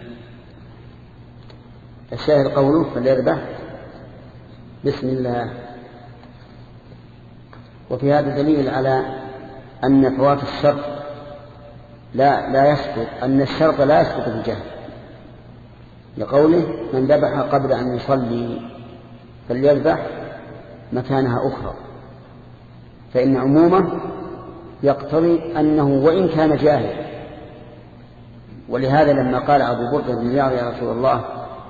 الشاهد قوله فليذبح بسم الله. وفي هذا دليل على أن فوات الشرط لا لا يسقط، أن الشرط لا يسقط بالجهل، لقوله من ذبح قبل أن يصلي فليذبح مكانها أخرى، فإن عمومه يقتضي أنه وإن كان جاهل. ولهذا لما قال أبو بردة بن زياد يا رسول الله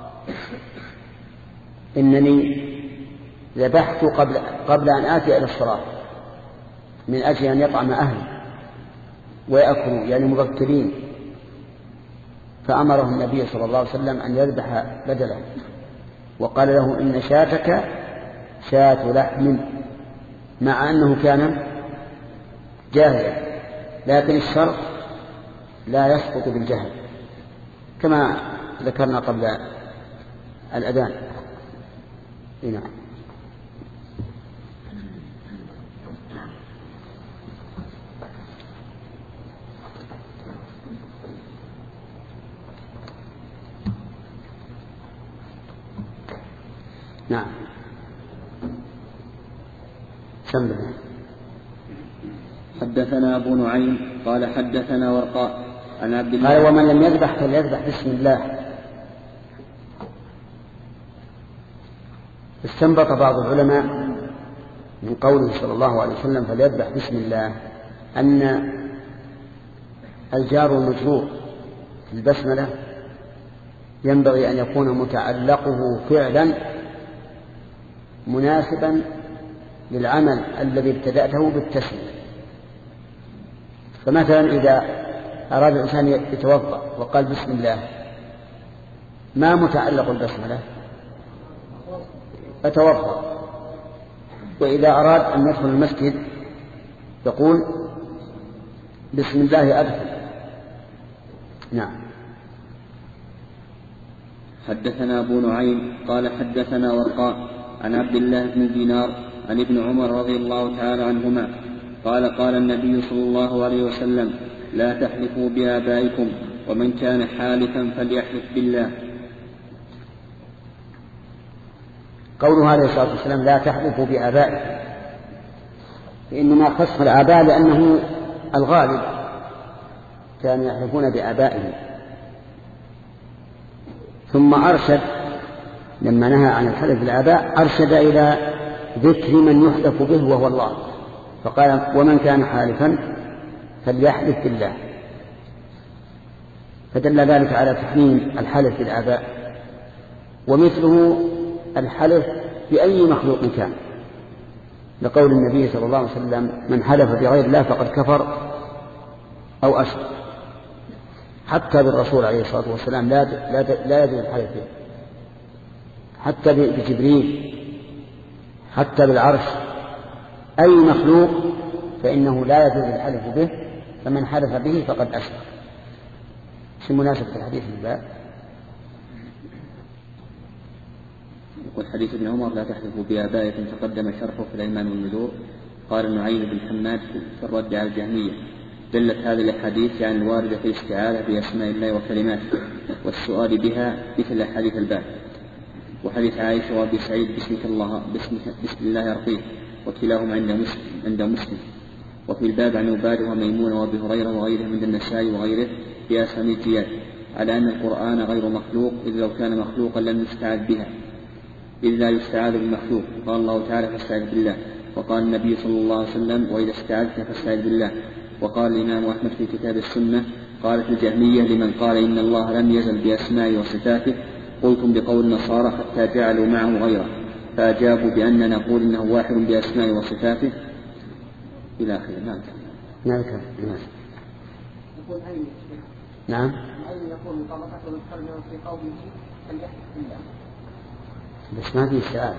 إنني ذبحت قبل, قبل أن آتي إلى الصلاة من أجل أن يطعم أهلي ويأكلوا يعني مبكرين، فأمره النبي صلى الله عليه وسلم أن يذبح بدله وقال له إن شاتك شاة لحم، مع أنه كان جاهلا، لكن الشرط لا يسقط بالجهل كما ذكرنا قبل الأذان. نعم. نعم. سمع. حدثنا أبو نعيم قال حدثنا ورقاء عن عبد الله قال ومن لم يذبح فليذبح بسم الله. استنبط بعض العلماء من قوله صلى الله عليه وسلم فليذبح بسم الله أن الجار والمجرور في البسملة ينبغي أن يكون متعلقه فعلا مناسبا للعمل الذي ابتدأته بالتسمية. فمثلا إذا أراد الإنسان يتوضأ وقال بسم الله، ما متعلق البسملة؟ فتوضأ. وإذا أراد أن يدخل المسجد يقول بسم الله أدخل. نعم. حدثنا أبو نعيم قال حدثنا ورقاء عن عبد الله بن دينار عن ابن عمر رضي الله تعالى عنهما قال قال النبي صلى الله عليه وسلم لا تحلفوا بآبائكم ومن كان حالفا فليحلف بالله. قوله عليه الصلاة والسلام لا تحلفوا بآبائكم، فإنما خص الآباء لأنه الغالب كانوا يحلفون بآبائهم. ثم أرشد لما نهى عن الحلف بالآباء أرشد إلى ذكر من يحلف به وهو الله، فقال ومن كان حالفا فليحلف بالله، فدل ذلك على تحريم الحلف بالآباء. ومثله الحلف بأي مخلوق كان، لقول النبي صلى الله عليه وسلم من حلف بغير الله فقد كفر أو أشرك. حتى بالرسول عليه الصلاة والسلام لا لا يجوز الحلف به، حتى بجبريل، حتى بالعرش، أي مخلوق فإنه لا يجوز الحلف به، فمن حلف به فقد أشرك. شو مناسبة الحديث الباب؟ يقول حديث ابن عمر لا تحلفوا بآبائكم تقدم شرحه في الأيمان والنذور. قال النعيم بن حماد في الرد على الجهمية دلت هذه الأحاديث عن الواردة في الاستعاذة بأسماء الله وكلماته والسؤال بها مثل حديث الباب وحديث عائشة وأبي سعيد بسمك الله بسم, بسم الله أرقيه، وكلاهما عند مسلم, عند مسلم. وفي الباب عن عبادة وميمونة وأبي هريرة وغيرهم عند النسائي وغيره بأسامي الجياد، على أن القرآن غير مخلوق، إذ لو كان مخلوقا لم يستعاذ بها، إذ لا يستعاذ بالمخلوق. قال الله تعالى فاستعذ بالله، وقال النبي صلى الله عليه وسلم وإذا استعذت فاستعذ بالله. وقال الإمام أحمد في كتاب السنة قالت الجهمية لمن قال إن الله لم يزل بأسمائه وصفاته قلتم بقول النصارى حتى جعلوا معه غيره، فأجابوا بأن نقول إنه واحد بأسمائه وصفاته إلى آخره. نعم نعم نعم يقول مطابقته للكلمة في قوله فليحلف بالله، بس ما في استعاذة،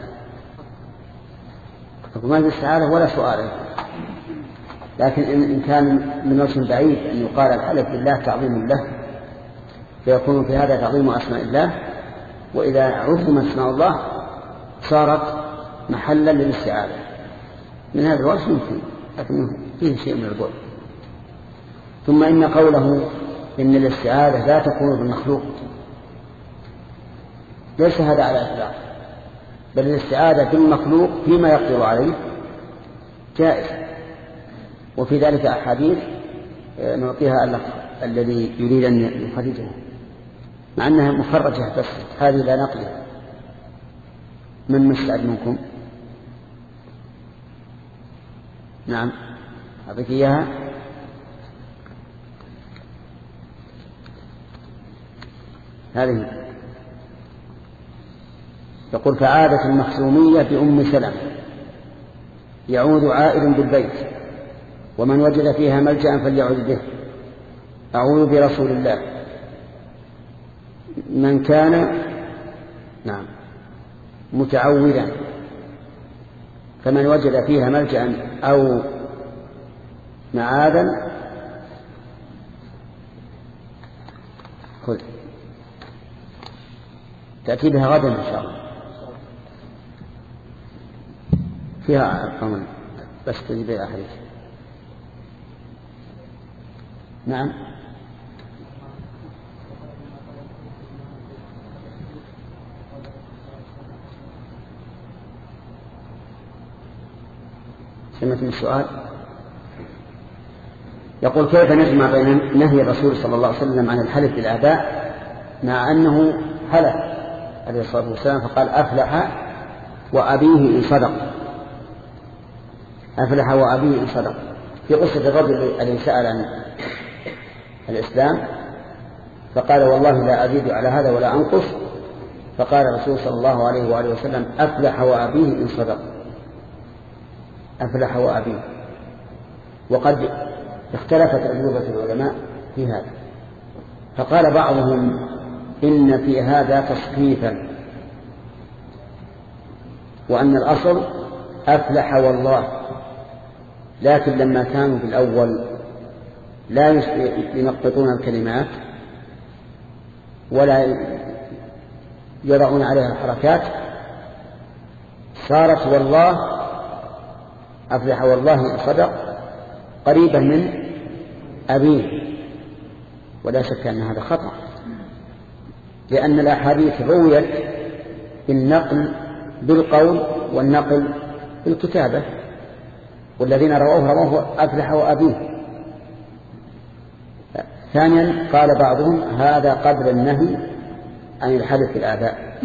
ما في استعاذة ولا سؤال. لكن إن كان من وجه بعيد أن يقال الحلف بالله تعظيم له، فيكون في هذا تعظيم أسماء الله، وإذا عظم أسماء الله صارت محلا للاستعاذة. من هذا الوجه يمكن، لكن فيه شيء من البعد. ثم إن قوله إن الاستعاذة لا تكون بالمخلوق ليس هذا على إطلاق، بل الاستعاذة بالمخلوق فيما يقدر عليه جائز، وفي ذلك أحاديث نعطيها اللفظ الذي يريد أن يخرجها، مع أنها مخرجة بس هذه لا نقلها. من مستعد منكم؟ نعم أعطيك إياها. هذه يقول فعادت المخزومية بأم سلمة يعود عائد بالبيت، ومن وجد فيها ملجأ فليعود به، أعوذ برسول الله. من كان نعم متعوذا، فمن وجد فيها ملجأ أو معاذا خذ تأتي بها غدا إن شاء الله، فيها أرقام بس تجيب أحاديث. نعم سمعت من السؤال. يقول كيف نجمع بين نهي الرسول صلى الله عليه وسلم عن الحلف بالآباء مع أنه حلف عليه الصلاة والسلام فقال أفلح وأبيه إن صدق، أفلح وأبيه إن صدق، في قصة الرجل الذي سأل عن الإسلام فقال والله لا أزيد على هذا ولا أنقص، فقال الرسول صلى الله عليه وآله وسلم أفلح وأبيه إن صدق، أفلح وأبيه. وقد اختلفت أجوبة العلماء في هذا، فقال بعضهم إن في هذا تصحيفا، وأن الأصل أفلح والله، لكن لما كانوا في الأول لا ينقطون الكلمات ولا يضعون عليها الحركات صارت والله أفلح والله إن صدق قريبا من أبيه، ولا شك أن هذا خطأ، لأن الأحاديث رويت بالنقل بالقول والنقل بالكتابة، والذين رووه رووه أفلح وأبيه. ثانيا قال بعضهم هذا قبل النهي عن الحلف بالآباء،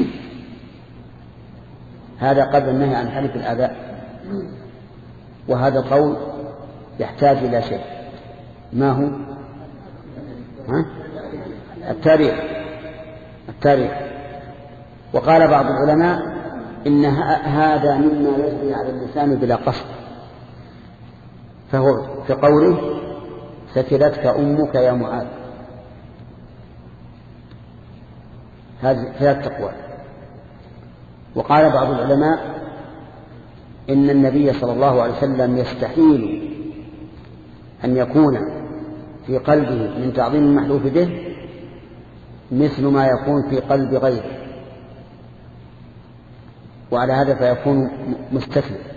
هذا قبل النهي عن الحلف بالآباء، وهذا القول يحتاج إلى شيء، ما هو؟ ها؟ التاريخ التاريخ وقال بعض العلماء إن هذا مما يجري على اللسان بلا قصد، فهو في قوله ثكلتك أمك يا معاذ، هذه ثلاث تقوى. وقال بعض العلماء إن النبي صلى الله عليه وسلم يستحيل أن يكون في قلبه من تعظيم المحلوف به مثل ما يكون في قلب غيره، وعلى هذا فيكون مستثنى.